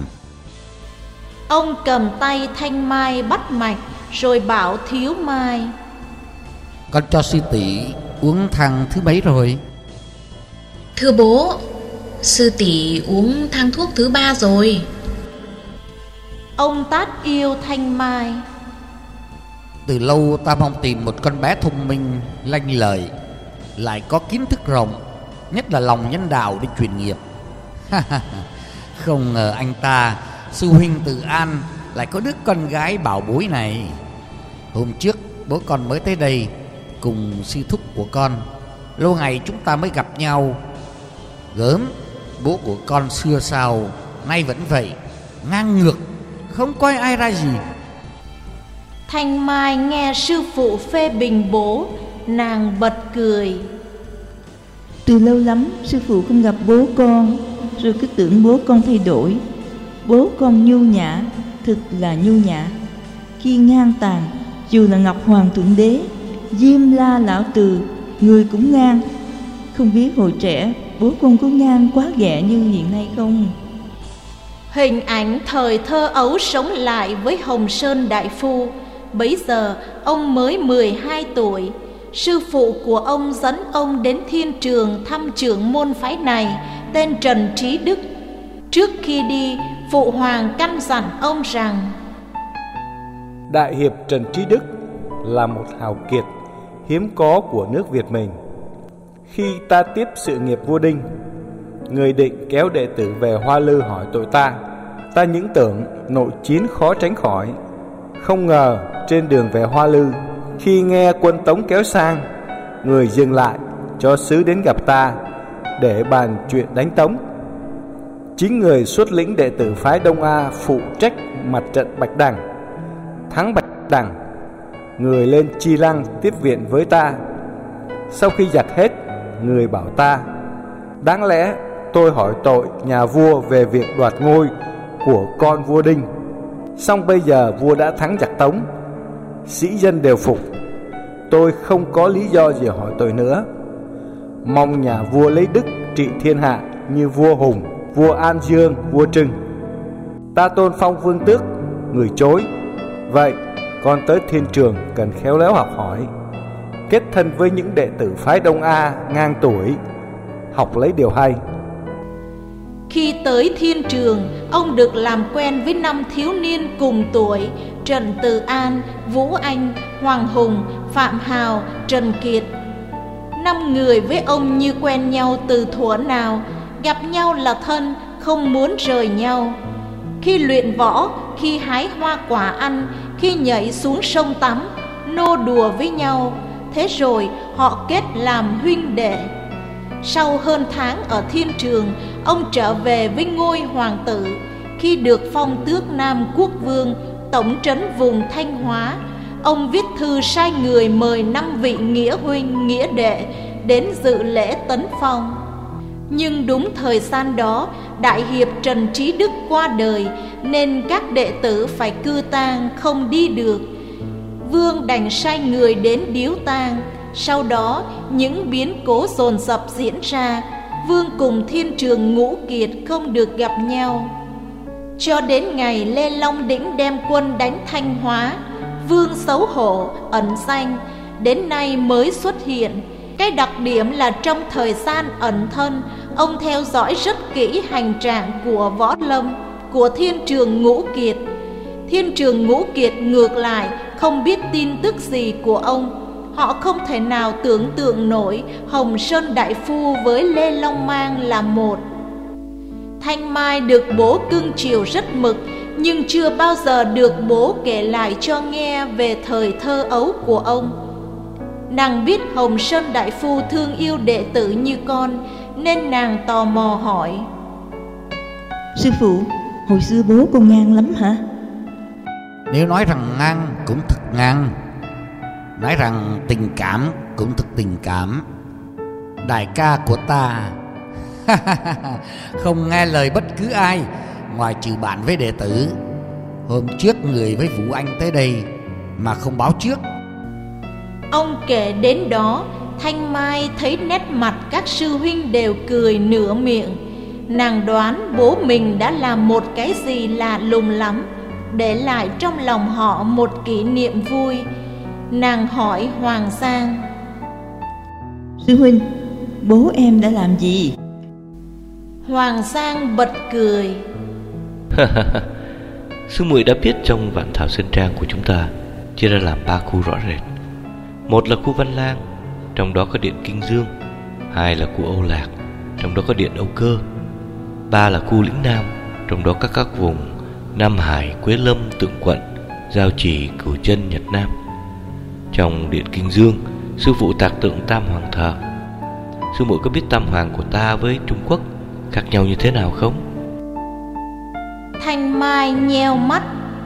Ông cầm tay Thanh Mai bắt mạch, rồi bảo Thiếu Mai: Con cho sư tỷ uống thang thứ mấy rồi? Thưa bố, sư tỷ uống thang thuốc thứ ba rồi. Ông tát yêu Thanh Mai: Từ lâu ta mong tìm một con bé thông minh, lanh lợi, lại có kiến thức rộng, nhất là lòng nhân đạo để truyền nghiệp. Không ngờ anh ta, sư huynh Từ An, lại có đứa con gái bảo bối này. Hôm trước bố con mới tới đây cùng sư thúc của con, lâu ngày chúng ta mới gặp nhau. Gớm, bố của con xưa sao nay vẫn vậy, ngang ngược, không coi ai ra gì. Thanh Mai nghe sư phụ phê bình bố, nàng bật cười: Từ lâu lắm sư phụ không gặp bố con, rồi cứ tưởng bố con thay đổi. Bố con nhu nhã, thực là nhu nhã. Khi ngang tàn, dù là Ngọc Hoàng Thượng Đế, Diêm La Lão Từ, người cũng ngang. Không biết hồi trẻ bố con có ngang quá ghẹ như hiện nay không? Hình ảnh thời thơ ấu sống lại với Hồng Sơn đại phu. Bấy giờ ông mới mười hai tuổi. Sư phụ của ông dẫn ông đến Thiên Trường thăm trưởng môn phái này, tên Trần Trí Đức. Trước khi đi, phụ hoàng căn dặn ông rằng: Đại hiệp Trần Trí Đức là một hào kiệt hiếm có của nước Việt mình. Khi ta tiếp sự nghiệp vua Đinh, người định kéo đệ tử về Hoa Lư hỏi tội ta. Ta những tưởng nội chiến khó tránh khỏi. Không ngờ trên đường về Hoa Lư, khi nghe quân Tống kéo sang, người dừng lại cho sứ đến gặp ta để bàn chuyện đánh Tống. Chính người xuất lĩnh đệ tử phái Đông A phụ trách mặt trận Bạch Đằng. Thắng Bạch Đằng, người lên Chi Lăng tiếp viện với ta. Sau khi giặt hết, người bảo ta: đáng lẽ tôi hỏi tội nhà vua về việc đoạt ngôi của con vua Đinh. Song bây giờ vua đã thắng giặc Tống, sĩ dân đều phục, tôi không có lý do gì hỏi tội nữa. Mong nhà vua lấy đức trị thiên hạ như vua Hùng, vua An Dương, vua Trưng. Ta tôn phong vương tước, người chối. Vậy con tới Thiên Trường cần khéo léo học hỏi, kết thân với những đệ tử phái Đông A ngang tuổi, học lấy điều hay. Khi tới Thiên Trường, ông được làm quen với năm thiếu niên cùng tuổi: Trần Từ An, Vũ Anh, Hoàng Hùng, Phạm Hào, Trần Kiệt. Năm người với ông như quen nhau từ thuở nào, gặp nhau là thân, không muốn rời nhau. Khi luyện võ, khi hái hoa quả ăn, khi nhảy xuống sông tắm, nô đùa với nhau. Thế rồi họ kết làm huynh đệ. Sau hơn tháng ở Thiên Trường, ông trở về với ngôi hoàng tử. Khi được phong tước Nam Quốc Vương, tổng trấn vùng Thanh Hóa, ông viết thư sai người mời năm vị nghĩa huynh, nghĩa đệ đến dự lễ tấn phong. Nhưng đúng thời gian đó, đại hiệp Trần Trí Đức qua đời, nên các đệ tử phải cư tang không đi được. Vương đành sai người đến điếu tang. Sau đó những biến cố dồn dập diễn ra. Vương cùng Thiên Trường Ngũ Kiệt không được gặp nhau. Cho đến ngày Lê Long Đĩnh đem quân đánh Thanh Hóa, Vương xấu hổ ẩn danh, đến nay mới xuất hiện. Cái đặc điểm là trong thời gian ẩn thân, ông theo dõi rất kỹ hành trạng của Võ Lâm, của Thiên Trường Ngũ Kiệt. Thiên Trường Ngũ Kiệt ngược lại không biết tin tức gì của ông. Họ không thể nào tưởng tượng nổi Hồng Sơn đại phu với Lê Long Mang là một. Thanh Mai được bố cưng chiều rất mực, nhưng chưa bao giờ được bố kể lại cho nghe về thời thơ ấu của ông. Nàng biết Hồng Sơn đại phu thương yêu đệ tử như con, nên nàng tò mò hỏi: Sư phụ, hồi xưa bố con ngang lắm hả? Nếu nói rằng ngang cũng thật ngang, nói rằng tình cảm cũng thật tình cảm. đại ca của ta không nghe lời bất cứ ai ngoài trừ bạn với đệ tử. Hôm trước người với Vũ Anh tới đây mà không báo trước. Ông kể đến đó, Thanh Mai thấy nét mặt các sư huynh đều cười nửa miệng. Nàng đoán bố mình đã làm một cái gì lạ lùng lắm, để lại trong lòng họ một kỷ niệm vui. Nàng hỏi Hoàng Sang: Sư huynh, bố em đã làm gì? Hoàng Sang bật cười. Sư muội đã biết trong Vạn Thảo Sơn Trang của chúng ta chia ra làm ba khu rõ rệt. Một là khu Văn Lang, trong đó có điện Kinh Dương. Hai là khu Âu Lạc, trong đó có điện Âu Cơ. Ba là khu Lĩnh Nam, trong đó có các vùng Nam Hải, Quế Lâm, Tượng Quận, Giao Chỉ, Cửu Chân, Nhật Nam. Trong điện Kinh Dương, sư phụ tạc tượng Tam Hoàng thờ. Sư muội có biết Tam Hoàng của ta với Trung Quốc khác nhau như thế nào không? Thanh Mai nheo mắt.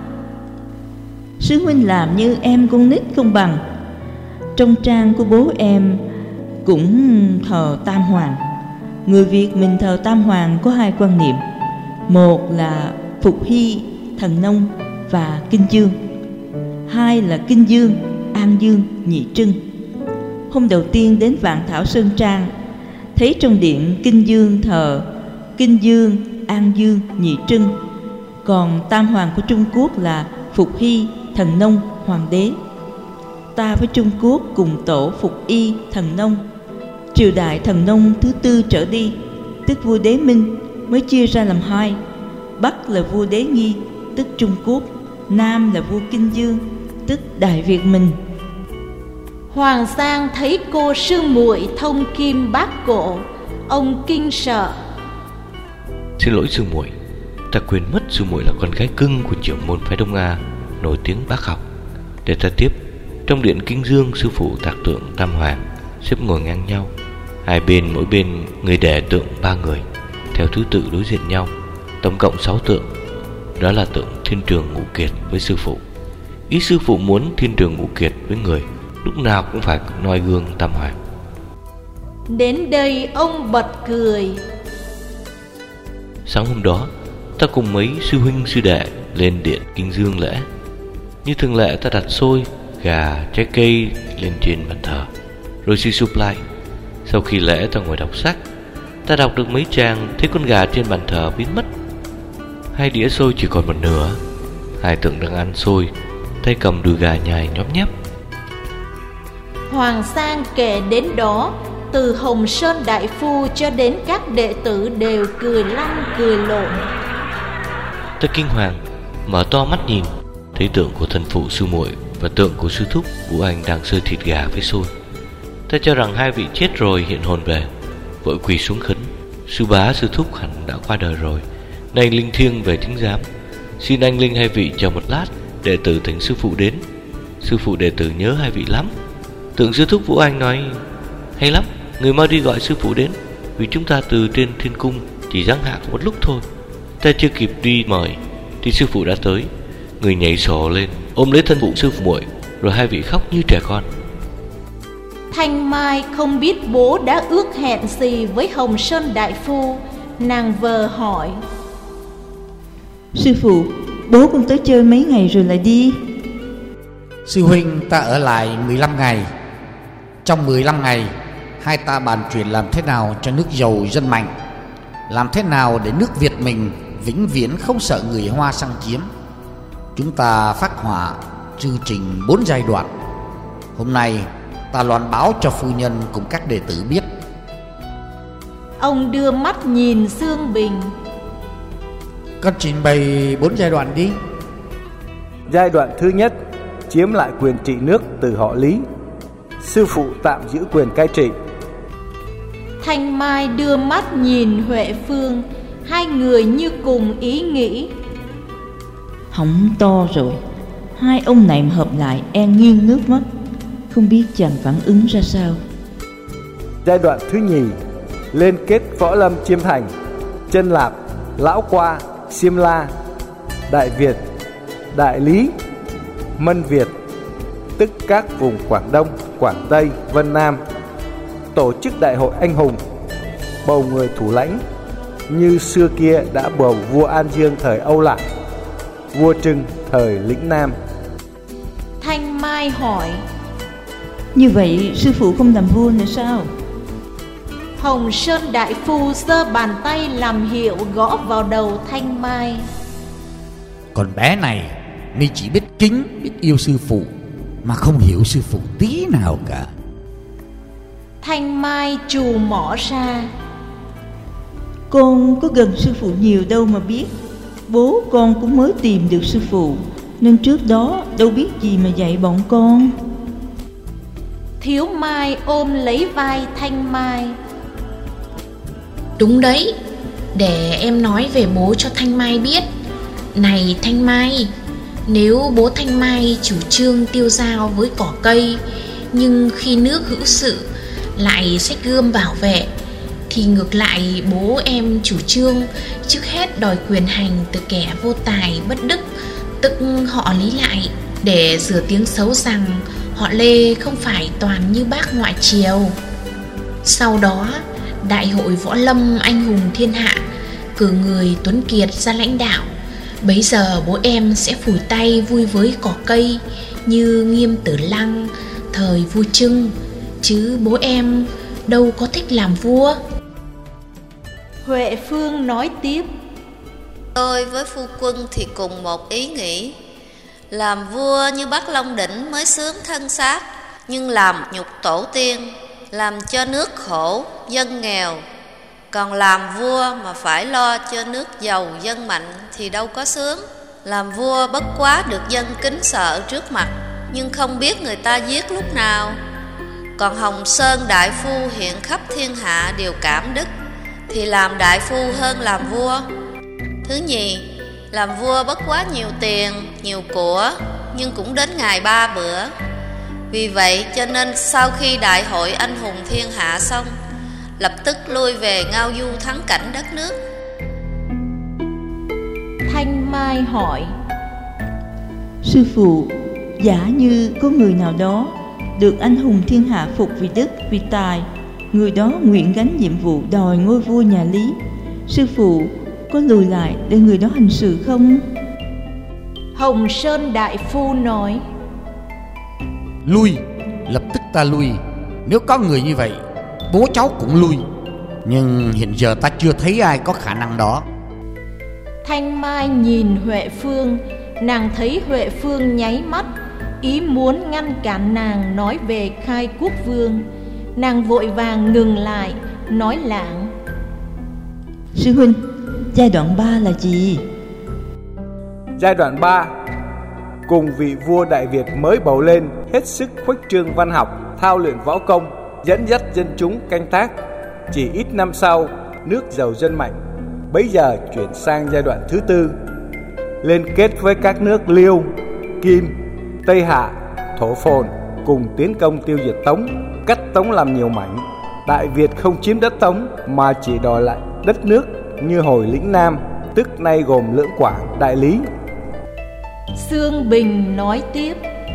Sư huynh làm như em con nít không bằng. Trong trang của bố em cũng thờ Tam Hoàng. Người Việt mình thờ Tam Hoàng có hai quan niệm. Một là Phục Hy, Thần Nông và Kinh Dương. Hai là Kinh Dương, An Dương, Nhị Trưng. Hôm đầu tiên đến Vạn Thảo Sơn Trang, thấy trong điện Kinh Dương thờ Kinh Dương, An Dương, Nhị Trưng. Còn Tam Hoàng của Trung Quốc là Phục Hy, Thần Nông, Hoàng đế. Ta với Trung Quốc cùng tổ Phục Y, Thần Nông. Triều đại Thần Nông thứ tư trở đi, tức vua Đế Minh, mới chia ra làm hai. Bắc là vua Đế Nghi, tức Trung Quốc. Nam là vua Kinh Dương, tức Đại Việt mình. Hoàng Sang thấy cô sư muội thông kim bát cổ, ông kinh sợ. Xin lỗi sư muội, ta quên mất sư muội là con gái cưng của trưởng môn phái Đông A nổi tiếng bác học. Để ta tiếp. Trong điện Kinh Dương, sư phụ tạc tượng Tam Hoàng xếp ngồi ngang nhau. Hai bên mỗi bên người để tượng ba người theo thứ tự đối diện nhau, tổng cộng sáu tượng. Đó là tượng Thiên Trường Ngũ Kiệt với sư phụ. Ý sư phụ muốn Thiên Trường Ngũ Kiệt với người lúc nào cũng phải noi gương Tam Hoàng. Đến đây ông bật cười. Sáng hôm đó, ta cùng mấy sư huynh sư đệ lên điện Kinh Dương lễ. Như thường lệ, ta đặt xôi, gà, trái cây lên trên bàn thờ, rồi suy sụp lại. Sau khi lễ, ta ngồi đọc sách. Ta đọc được mấy trang, thấy con gà trên bàn thờ biến mất. Hai đĩa xôi chỉ còn một nửa. Hai tượng đang ăn xôi, tay cầm đùi gà nhai nhóp nhép. Hoàng Sang kể đến đó, từ Hồng Sơn đại phu cho đến các đệ tử đều cười lăn cười lộn. Ta kinh hoàng, mở to mắt nhìn, thấy tượng của thần phụ sư muội và tượng của sư thúc Vũ Anh đang sơi thịt gà với xôi. Ta cho rằng hai vị chết rồi hiện hồn về, vội quỳ xuống khấn. Sư bá sư thúc hẳn đã qua đời rồi, nay linh thiêng về thính giám, xin anh linh hai vị chờ một lát, đệ tử thỉnh sư phụ đến. Sư phụ đệ tử nhớ hai vị lắm. Tượng sư thúc Vũ Anh nói: hay lắm, người mau đi gọi sư phụ đến, vì chúng ta từ trên thiên cung chỉ giáng hạ một lúc thôi. Ta chưa kịp đi mời thì sư phụ đã tới. Người nhảy sổ lên ôm lấy thân phụ sư phụ muội, rồi hai vị khóc như trẻ con. Thanh Mai không biết bố đã ước hẹn gì với Hồng Sơn đại phu. Nàng vờ hỏi: Sư phụ, bố cũng tới chơi mấy ngày rồi lại đi. Sư huynh ta ở lại mười lăm ngày. Trong mười lăm ngày, hai ta bàn chuyện làm thế nào cho nước giàu dân mạnh, làm thế nào để nước Việt mình vĩnh viễn không sợ người Hoa xâm chiếm. Chúng ta phát họa chương trình bốn giai đoạn. Hôm nay ta loan báo cho phu nhân cùng các đệ tử biết. Ông đưa mắt nhìn Dương Bình. Con trình bày bốn giai đoạn đi. Giai đoạn thứ nhất, chiếm lại quyền trị nước từ họ Lý. Sư phụ tạm giữ quyền cai trị. Thanh Mai đưa mắt nhìn Huệ Phương. Hai người như cùng ý nghĩ. Hỏng to rồi. Hai ông này hợp lại e nghiêng nước mất, không biết chàng phản ứng ra sao. Giai đoạn thứ nhì, lên kết Võ Lâm Chiêm Thành, Chân Lạp, Lão Qua, Xiêm La, Đại Việt, Đại Lý, Mân Việt, tức các vùng Quảng Đông, Quảng Tây, Vân Nam, tổ chức đại hội anh hùng, bầu người thủ lãnh như xưa kia đã bầu vua An Dương thời Âu Lạc, vua Trưng thời Lĩnh Nam. Thanh Mai hỏi: Như vậy sư phụ không làm vua nữa sao? Hồng Sơn đại phu giơ bàn tay làm hiệu gõ vào đầu Thanh Mai. Còn bé này mi chỉ biết kính, biết yêu sư phụ, mà không hiểu sư phụ tí nào cả. Thanh Mai trù mỏ ra: Con có gần sư phụ nhiều đâu mà biết. Bố con cũng mới tìm được sư phụ, nên trước đó đâu biết gì mà dạy bọn con. Thiếu Mai ôm lấy vai Thanh Mai: Đúng đấy, để em nói về bố cho Thanh Mai biết. Này Thanh Mai, nếu bố Thanh Mai chủ trương tiêu dao với cỏ cây, nhưng khi nước hữu sự lại xách gươm bảo vệ, thì ngược lại bố em chủ trương trước hết đòi quyền hành từ kẻ vô tài bất đức, tức họ Lý lại, để rửa tiếng xấu rằng họ Lê không phải toàn như bác ngoại triều. Sau đó đại hội võ lâm anh hùng thiên hạ cử người tuấn kiệt ra lãnh đạo. Bấy giờ bố em sẽ phủi tay vui với cỏ cây như Nghiêm Tử Lăng thời vua Trưng, chứ bố em đâu có thích làm vua. Huệ Phương nói tiếp: Tôi với phu quân thì cùng một ý nghĩ. Làm vua như Bắc Long Đỉnh mới sướng thân xác, nhưng làm nhục tổ tiên, làm cho nước khổ, dân nghèo. Còn làm vua mà phải lo cho nước giàu dân mạnh thì đâu có sướng. Làm vua bất quá được dân kính sợ trước mặt, nhưng không biết người ta giết lúc nào. Còn Hồng Sơn đại phu hiện khắp thiên hạ đều cảm đức, thì làm đại phu hơn làm vua. Thứ nhì, làm vua bất quá nhiều tiền, nhiều của, nhưng cũng đến ngày ba bữa. Vì vậy cho nên sau khi đại hội anh hùng thiên hạ xong, lập tức lui về ngao du thắng cảnh đất nước. Thanh Mai hỏi: Sư phụ, giả như có người nào đó được anh hùng thiên hạ phục vì đức, vì tài, người đó nguyện gánh nhiệm vụ đòi ngôi vua nhà Lý, sư phụ có lùi lại để người đó hành sự không? Hồng Sơn đại phu nói: Lui, lập tức ta lui. Nếu có người như vậy, bố cháu cũng lui. Nhưng hiện giờ ta chưa thấy ai có khả năng đó. Thanh Mai nhìn Huệ Phương, nàng thấy Huệ Phương nháy mắt, ý muốn ngăn cản nàng nói về Khai Quốc Vương. Nàng vội vàng ngừng lại, nói lảng: Sư huynh, giai đoạn ba là gì? Giai đoạn ba, cùng vị vua Đại Việt mới bầu lên hết sức khuếch trương văn học, thao luyện võ công, dẫn dắt dân chúng canh tác. Chỉ ít năm sau, nước giàu dân mạnh, bấy giờ chuyển sang giai đoạn thứ tư, liên kết với các nước Liêu, Kim, Tây Hạ, Thổ Phồn cùng tiến công tiêu diệt Tống, cắt Tống làm nhiều mảnh. Đại Việt không chiếm đất Tống mà chỉ đòi lại đất nước như hồi Lĩnh Nam, tức nay gồm Lưỡng Quảng, Đại Lý. Dương Bình nói tiếp: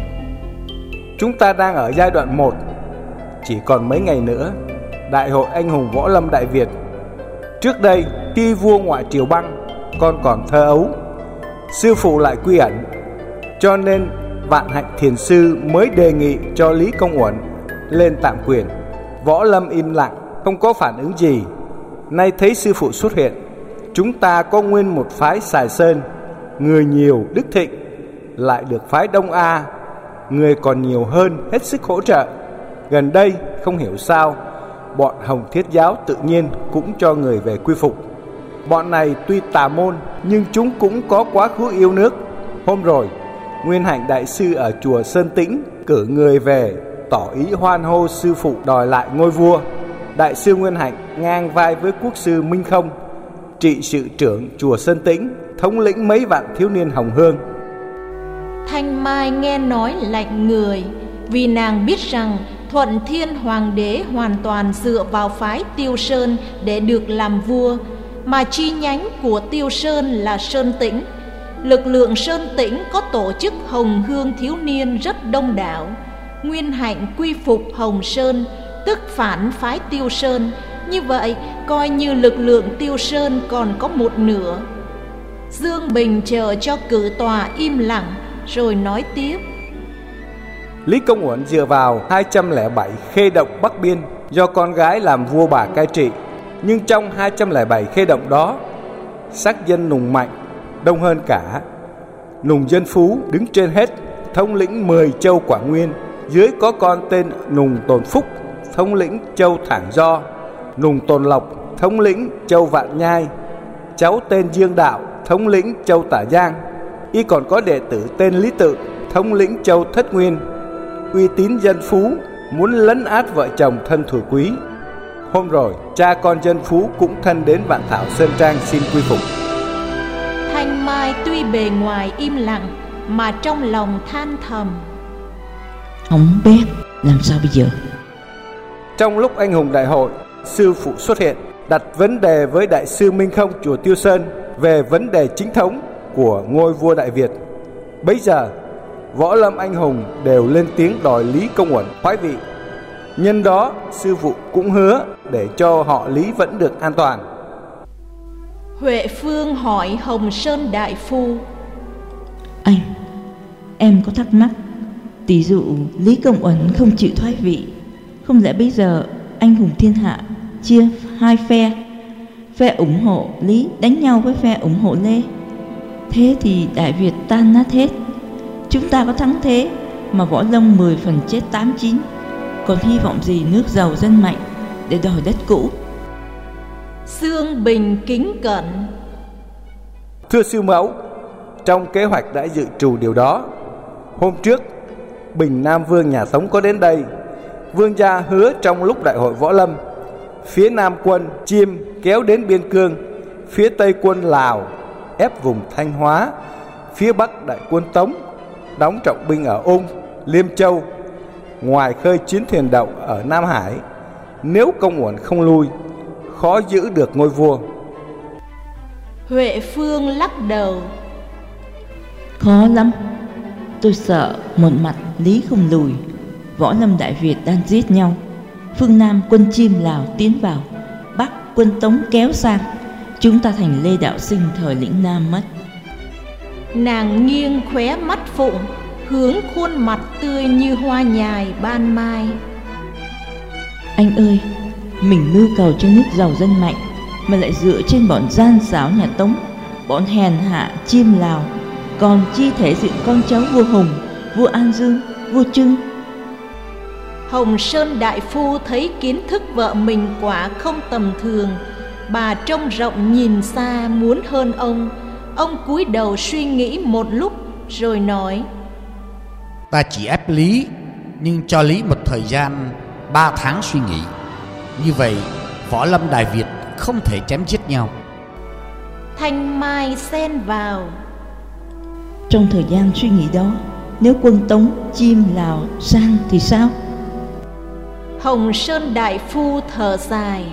Chúng ta đang ở giai đoạn một, chỉ còn mấy ngày nữa, Đại hội anh hùng võ lâm Đại Việt. Trước đây, khi vua ngoại triều băng, con còn thơ ấu, sư phụ lại quy ẩn, cho nên Vạn Hạnh Thiền Sư mới đề nghị cho Lý Công Uẩn lên tạm quyền. Võ lâm im lặng, không có phản ứng gì. Nay thấy sư phụ xuất hiện, chúng ta có nguyên một phái Sài Sơn, người nhiều đức thịnh, lại được phái Đông A, người còn nhiều hơn hết sức hỗ trợ. Gần đây không hiểu sao, bọn Hồng Thiết Giáo tự nhiên cũng cho người về quy phục. Bọn này tuy tà môn nhưng chúng cũng có quá khứ yêu nước. Hôm rồi, Nguyên Hạnh Đại Sư ở chùa Sơn Tĩnh cử người về tỏ ý hoan hô sư phụ đòi lại ngôi vua. Đại sư Nguyên Hạnh ngang vai với quốc sư Minh Không, trị sự trưởng chùa Sơn Tĩnh, thống lĩnh mấy vạn thiếu niên Hồng Hương. Thanh Mai nghe nói lạnh người, vì nàng biết rằng Thuận Thiên Hoàng đế hoàn toàn dựa vào phái Tiêu Sơn để được làm vua, mà chi nhánh của Tiêu Sơn là Sơn Tĩnh. Lực lượng Sơn Tĩnh có tổ chức Hồng Hương thiếu niên rất đông đảo. Nguyên Hạnh quy phục Hồng Sơn, tức phản phái Tiêu Sơn. Như vậy coi như lực lượng Tiêu Sơn còn có một nửa. Dương Bình chờ cho cử tòa im lặng rồi nói tiếp. Lý Công Uẩn dựa vào hai trăm lẻ bảy khê động Bắc Biên do con gái làm vua bà cai trị. Nhưng trong hai trăm lẻ bảy khê động đó, sắc dân Nùng mạnh, đông hơn cả. Nùng dân phú đứng trên hết, thống lĩnh mười châu Quảng Nguyên. Dưới có con tên Nùng Tồn Phúc, thống lĩnh châu Thảng Do. Nùng Tồn Lộc, thống lĩnh châu Vạn Nhai. Cháu tên Dương Đạo, thống lĩnh châu Tả Giang. Y còn có đệ tử tên Lý Tự, thống lĩnh châu Thất Nguyên. Uy tín dân phú, muốn lấn át vợ chồng thân thủ quý. Hôm rồi, cha con dân phú cũng thân đến Vạn Thảo Sơn Trang xin quy phục. Thanh Mai tuy bề ngoài im lặng mà trong lòng than thầm. Hỏng bét, làm sao bây giờ? Trong lúc anh hùng đại hội, sư phụ xuất hiện, đặt vấn đề với đại sư Minh Không chùa Tiêu Sơn về vấn đề chính thống của ngôi vua Đại Việt. Bấy giờ, Võ Lâm anh hùng đều lên tiếng đòi Lý Công Uẩn thoái vị. Nhân đó, sư phụ cũng hứa để cho họ Lý vẫn được an toàn. Huệ Phương hỏi Hồng Sơn đại phu. Anh, em có thắc mắc. Tỷ dụ Lý Công Uẩn không chịu thoái vị, không lẽ bây giờ anh hùng thiên hạ chia hai phe, phe ủng hộ Lý đánh nhau với phe ủng hộ Lê? Thế thì Đại Việt tan nát hết. Chúng ta có thắng thế mà Võ Lâm mười phần chết tám chín, còn hy vọng gì nước giàu dân mạnh để đòi đất cũ? Dương Bình kính cẩn. Thưa sư mẫu, trong kế hoạch đã dự trù điều đó. Hôm trước, Bình Nam Vương nhà Tống có đến đây. Vương gia hứa trong lúc đại hội Võ Lâm, phía Nam quân Chiêm kéo đến biên cương, phía Tây quân Lào ép vùng Thanh Hóa, phía Bắc đại quân Tống đóng trọng binh ở Ung, Liêm Châu, ngoài khơi chiến thuyền đậu ở Nam Hải. Nếu Công Uẩn không lui, khó giữ được ngôi vua. Huệ Phương lắc đầu. Khó lắm. Tôi sợ một mặt Lý không lùi, Võ Lâm Đại Việt đang giết nhau, phương Nam quân Chiêm Lào tiến vào, Bắc quân Tống kéo sang, chúng ta thành Lê Đạo Sinh thời lĩnh Nam mất. Nàng nghiêng khóe mắt phụng, hướng khuôn mặt tươi như hoa nhài ban mai. Anh ơi, mình mưu cầu cho nước giàu dân mạnh mà lại dựa trên bọn gian xảo nhà Tống, bọn hèn hạ Chiêm Lào, còn chi thể diện con cháu vua Hùng, vua An Dương, vua Trưng. Hồng Sơn đại phu thấy kiến thức vợ mình quả không tầm thường. Bà trông rộng nhìn xa muốn hơn ông. Ông cúi đầu suy nghĩ một lúc rồi nói. Ta chỉ ép Lý, nhưng cho Lý một thời gian ba tháng suy nghĩ. Như vậy Võ Lâm Đại Việt không thể chém giết nhau. Thanh Mai xen vào. Trong thời gian suy nghĩ đó, nếu quân Tống, Chiêm, Lào sang thì sao? Hồng Sơn đại phu thở dài.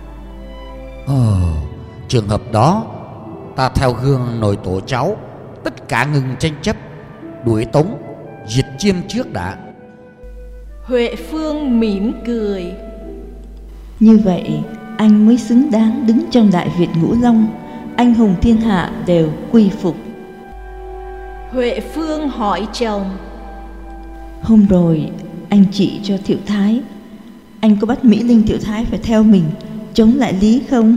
Ờ, trường hợp đó, ta theo gương nội tổ cháu, tất cả ngừng tranh chấp, đuổi Tống, diệt Chiêm trước đã. Huệ Phương mỉm cười. Như vậy anh mới xứng đáng đứng trong Đại Việt Ngũ Long, anh hùng thiên hạ đều quy phục. Huệ Phương hỏi chồng. Hôm rồi anh chỉ cho Thiệu Thái, anh có bắt Mỹ Linh Thiệu Thái phải theo mình chống lại Lý không?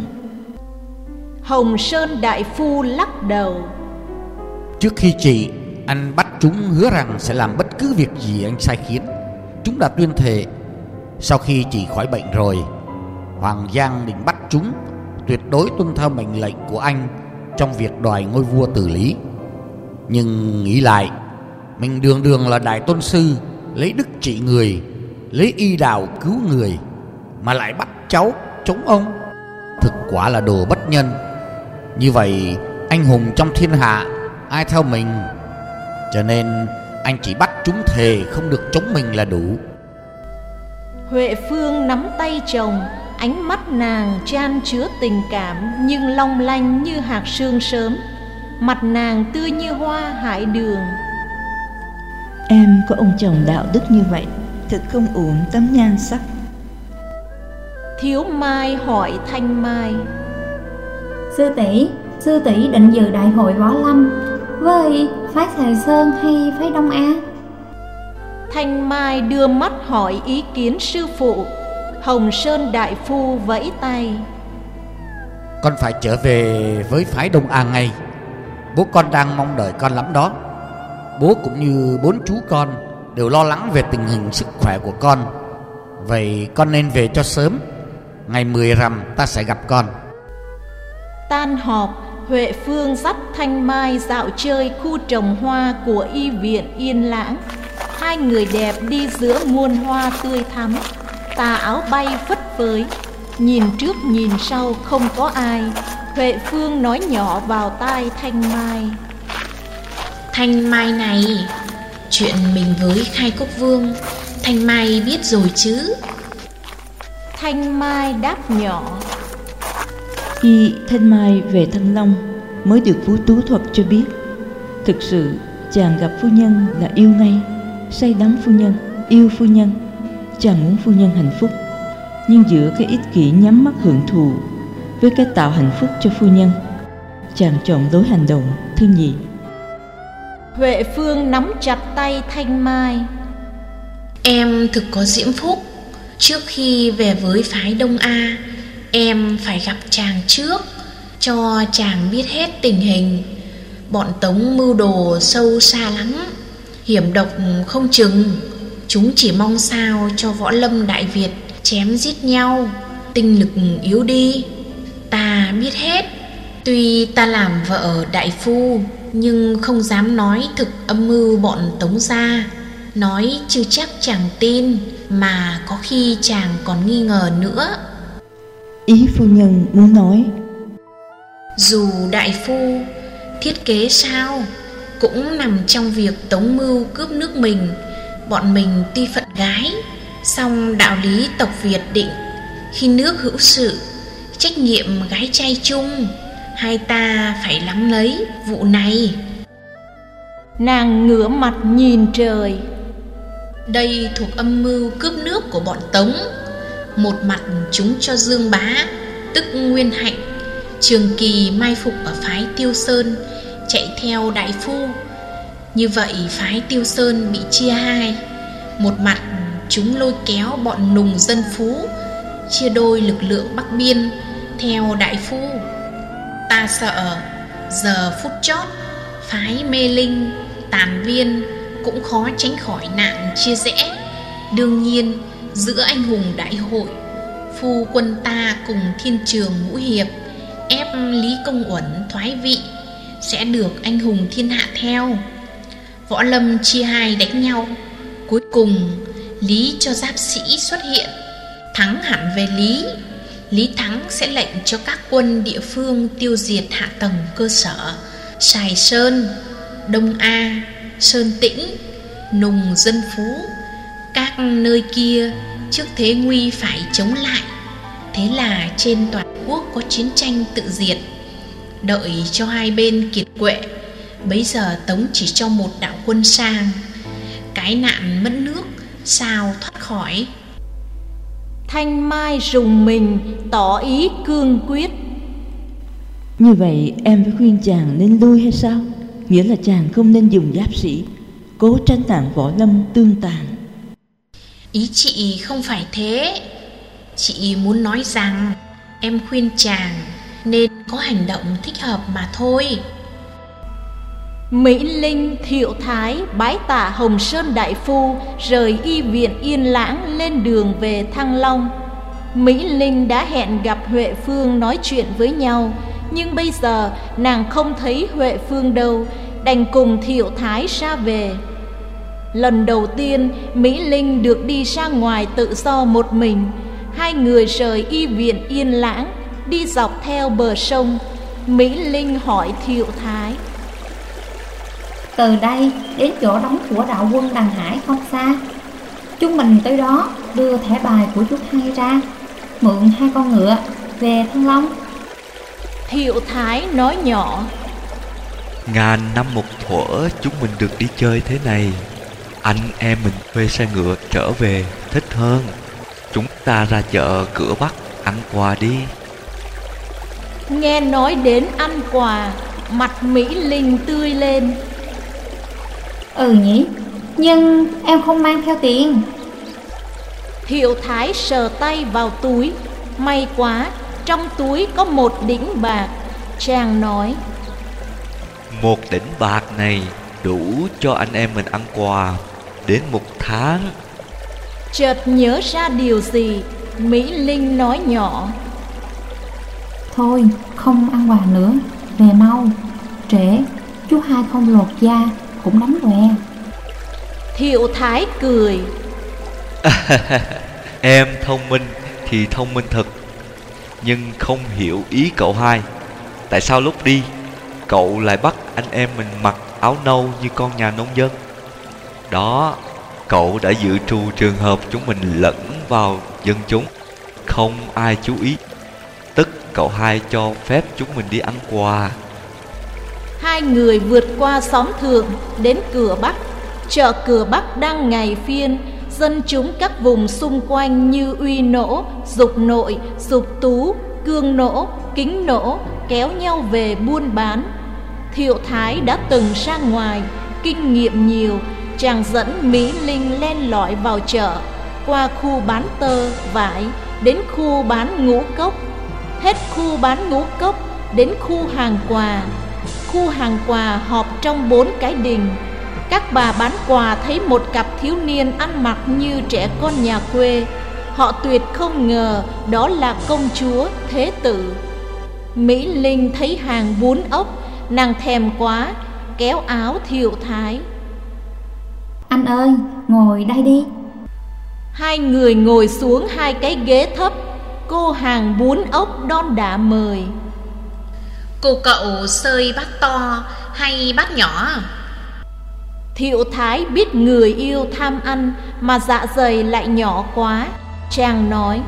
Hồng Sơn đại phu lắc đầu. Trước khi trị, anh bắt chúng hứa rằng sẽ làm bất cứ việc gì anh sai khiến. Chúng đã tuyên thệ. Sau khi trị khỏi bệnh rồi, Hoàng Giang định bắt chúng tuyệt đối tuân theo mệnh lệnh của anh trong việc đòi ngôi vua từ Lý. Nhưng nghĩ lại, mình đường đường là đại tôn sư, lấy đức trị người, lấy y đạo cứu người, mà lại bắt cháu chống ông, thực quả là đồ bất nhân. Như vậy anh hùng trong thiên hạ ai theo mình? Cho nên anh chỉ bắt chúng thề không được chống mình là đủ. Huệ Phương nắm tay chồng, ánh mắt nàng chan chứa tình cảm nhưng long lanh như hạt sương sớm. Mặt nàng tươi như hoa hải đường. Em có ông chồng đạo đức như vậy, thật không uổng tấm nhan sắc. Thiếu Mai hỏi Thanh Mai: Sư tỷ, sư tỷ định dự đại hội võ lâm với phái Sài Sơn hay phái Đông A? Thanh Mai đưa mắt hỏi ý kiến sư phụ. Hồng Sơn đại phu vẫy tay: Con phải trở về với phái Đông A ngay. Bố con đang mong đợi con lắm đó. Bố cũng như bốn chú con đều lo lắng về tình hình sức khỏe của con. Vậy con nên về cho sớm. Ngày mười rằm ta sẽ gặp con. Tan họp, Huệ Phương dắt Thanh Mai dạo chơi khu trồng hoa của y viện Yên Lãng. Hai người đẹp đi giữa muôn hoa tươi thắm. Tà áo bay phất phới, nhìn trước nhìn sau không có ai. Huệ Phương nói nhỏ vào tai Thanh Mai: Thanh Mai này, chuyện mình với Khai Quốc Vương Thanh Mai biết rồi chứ? Thanh Mai đáp nhỏ: Khi Thanh Mai về Thăng Long mới được Phú Tú thuật cho biết. Thực sự chàng gặp phu nhân là yêu ngay, say đắm phu nhân, yêu phu nhân. Chàng muốn phu nhân hạnh phúc, nhưng giữa cái ích kỷ nhắm mắt hưởng thụ với cái tạo hạnh phúc cho phu nhân, chàng chọn lối hành động thứ nhì. Huệ Phương nắm chặt tay Thanh Mai: Em thực có diễm phúc. Trước khi về với phái Đông A, em phải gặp chàng trước, cho chàng biết hết tình hình. Bọn Tống mưu đồ sâu xa lắm, hiểm độc không chừng. Chúng chỉ mong sao cho võ lâm Đại Việt chém giết nhau, tinh lực yếu đi. Ta biết hết. Tuy ta làm vợ đại phu, nhưng không dám nói thực âm mưu bọn Tống gia. Nói chưa chắc chàng tin, mà có khi chàng còn nghi ngờ nữa. Ý phu nhân muốn nói: Dù đại phu thiết kế sao, cũng nằm trong việc Tống mưu cướp nước mình. Bọn mình tuy phận gái, song đạo lý tộc Việt định, khi nước hữu sự, trách nhiệm gái trai chung. Hai ta phải lắm lấy vụ này. Nàng ngửa mặt nhìn trời: Đây thuộc âm mưu cướp nước của bọn Tống. Một mặt chúng cho Dương Bá, tức Nguyên Hạnh, trường kỳ mai phục ở phái Tiêu Sơn, chạy theo đại phu. Như vậy phái Tiêu Sơn bị chia hai. Một mặt chúng lôi kéo bọn nùng dân phú, chia đôi lực lượng Bắc Biên theo đại phu. Ta sợ giờ phút chót, phái Mê Linh, Tàn Viên cũng khó tránh khỏi nạn chia rẽ. Đương nhiên giữa anh hùng đại hội, phu quân ta cùng Thiên Trường Ngũ Hiệp ép Lý Công Uẩn thoái vị, sẽ được anh hùng thiên hạ theo. Võ lâm chia hai đánh nhau, cuối cùng Lý cho giáp sĩ xuất hiện. Thắng hẳn về Lý, Lý Thắng sẽ lệnh cho các quân địa phương tiêu diệt hạ tầng cơ sở Sài Sơn, Đông A, Sơn Tĩnh, Nùng Dân Phú. Các nơi kia trước thế nguy phải chống lại. Thế là trên toàn quốc có chiến tranh tự diệt. Đợi cho hai bên kiệt quệ, bấy giờ Tống chỉ cho một đạo quân sang. Cái nạn mất nước sao thoát khỏi? Thanh Mai rùng mình, tỏ ý cương quyết: Như vậy em phải khuyên chàng nên lui hay sao? Nghĩa là chàng không nên dùng giáp sĩ, cố tránh nạn võ lâm tương tàn. Ý chị không phải thế. Chị muốn nói rằng em khuyên chàng nên có hành động thích hợp mà thôi. Mỹ Linh, Thiệu Thái bái tạ Hồng Sơn đại phu, rời y viện Yên Lãng lên đường về Thăng Long. Mỹ Linh đã hẹn gặp Huệ Phương nói chuyện với nhau, nhưng bây giờ nàng không thấy Huệ Phương đâu, đành cùng Thiệu Thái ra về. Lần đầu tiên Mỹ Linh được đi ra ngoài tự do một mình. Hai người rời y viện Yên Lãng, đi dọc theo bờ sông. Mỹ Linh hỏi Thiệu Thái: Từ đây đến chỗ đóng của đạo quân Đằng Hải không xa, chúng mình tới đó đưa thẻ bài của chú hai ra, mượn hai con ngựa về Thăng Long. Thiệu Thái nói nhỏ: Ngàn năm một thuở chúng mình được đi chơi thế này, anh em mình thuê xe ngựa trở về thích hơn. Chúng ta ra chợ cửa Bắc ăn quà đi. Nghe nói đến ăn quà, mặt Mỹ Linh tươi lên. Ừ nhỉ, nhưng em không mang theo tiền. Thiệu Thái sờ tay vào túi. May quá, trong túi có một đỉnh bạc. Chàng nói: Một đỉnh bạc này đủ cho anh em mình ăn quà đến một tháng. Chợt nhớ ra điều gì, Mỹ Linh nói nhỏ: Thôi, không ăn quà nữa, về mau, trễ, chú hai không lột da, cũng đánh què. Thiệu Thái cười: Em thông minh thì thông minh thật, nhưng không hiểu ý cậu hai. Tại sao lúc đi cậu lại bắt anh em mình mặc áo nâu như con nhà nông dân? Đó, cậu đã dự trù trường hợp chúng mình lẫn vào dân chúng, không ai chú ý, tức cậu hai cho phép chúng mình đi ăn quà. Hai người vượt qua xóm Thượng đến cửa Bắc. Chợ cửa Bắc đang ngày phiên. Dân chúng các vùng xung quanh như Uy Nỗ, Dục Nội, Dục Tú, Cương Nỗ, Kính Nỗ kéo nhau về buôn bán. Thiệu Thái đã từng ra ngoài, kinh nghiệm nhiều. Chàng dẫn Mỹ Linh len lỏi vào chợ, qua khu bán tơ, vải, đến khu bán ngũ cốc. Hết khu bán ngũ cốc đến khu hàng quà. Khu hàng quà họp trong bốn cái đình. Các bà bán quà thấy một cặp thiếu niên ăn mặc như trẻ con nhà quê. Họ tuyệt không ngờ đó là công chúa Thế Tử. Mỹ Linh thấy hàng bún ốc, nàng thèm quá, kéo áo Thiệu Thái: Anh ơi, ngồi đây đi. Hai người ngồi xuống hai cái ghế thấp. Cô hàng bún ốc đon đả mời: Cô cậu xơi bát to hay bát nhỏ? Thiệu Thái biết người yêu tham ăn mà dạ dày lại nhỏ quá. Chàng nói: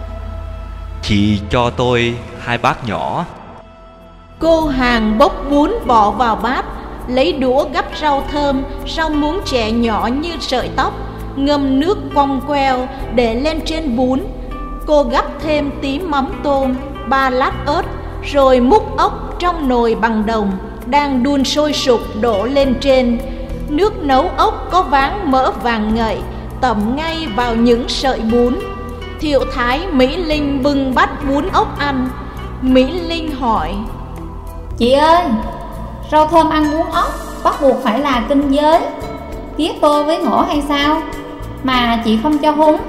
Chị cho tôi hai bát nhỏ. Cô hàng bốc bún bỏ vào bát, lấy đũa gắp rau thơm, rau muống trẻ nhỏ như sợi tóc, ngâm nước quong queo để lên trên bún. Cô gắp thêm tí mắm tôm, ba lát ớt, rồi múc ốc trong nồi bằng đồng đang đun sôi sục đổ lên trên. Nước nấu ốc có váng mỡ vàng ngậy, tẩm ngay vào những sợi bún. Thiệu Thái, Mỹ Linh bưng bát bún ốc ăn. Mỹ Linh hỏi: Chị ơi, rau thơm ăn bún ốc bắt buộc phải là kinh giới, tía tô với ngổ hay sao mà chị không cho húng?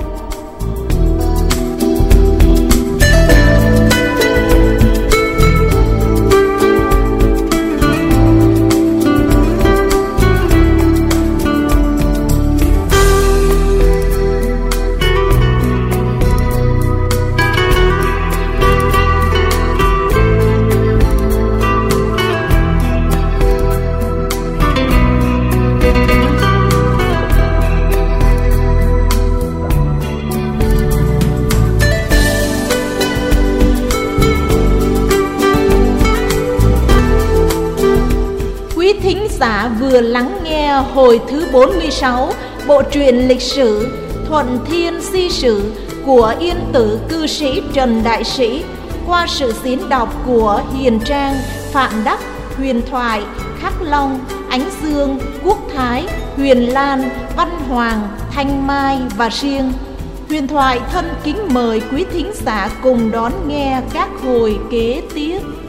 Giả vừa lắng nghe hồi thứ bốn mươi sáu bộ truyện lịch sử Thuận Thiên Si Sử của Yên Tử cư sĩ Trần Đại Sĩ qua sự diễn đọc của Hiền Trang, Phạm Đắc, Huyền Thoại, Khắc Long, Ánh Dương, Quốc Thái, Huyền Lan, Văn Hoàng, Thanh Mai và Riêng. Huyền Thoại thân kính mời quý thính giả cùng đón nghe các hồi kế tiếp.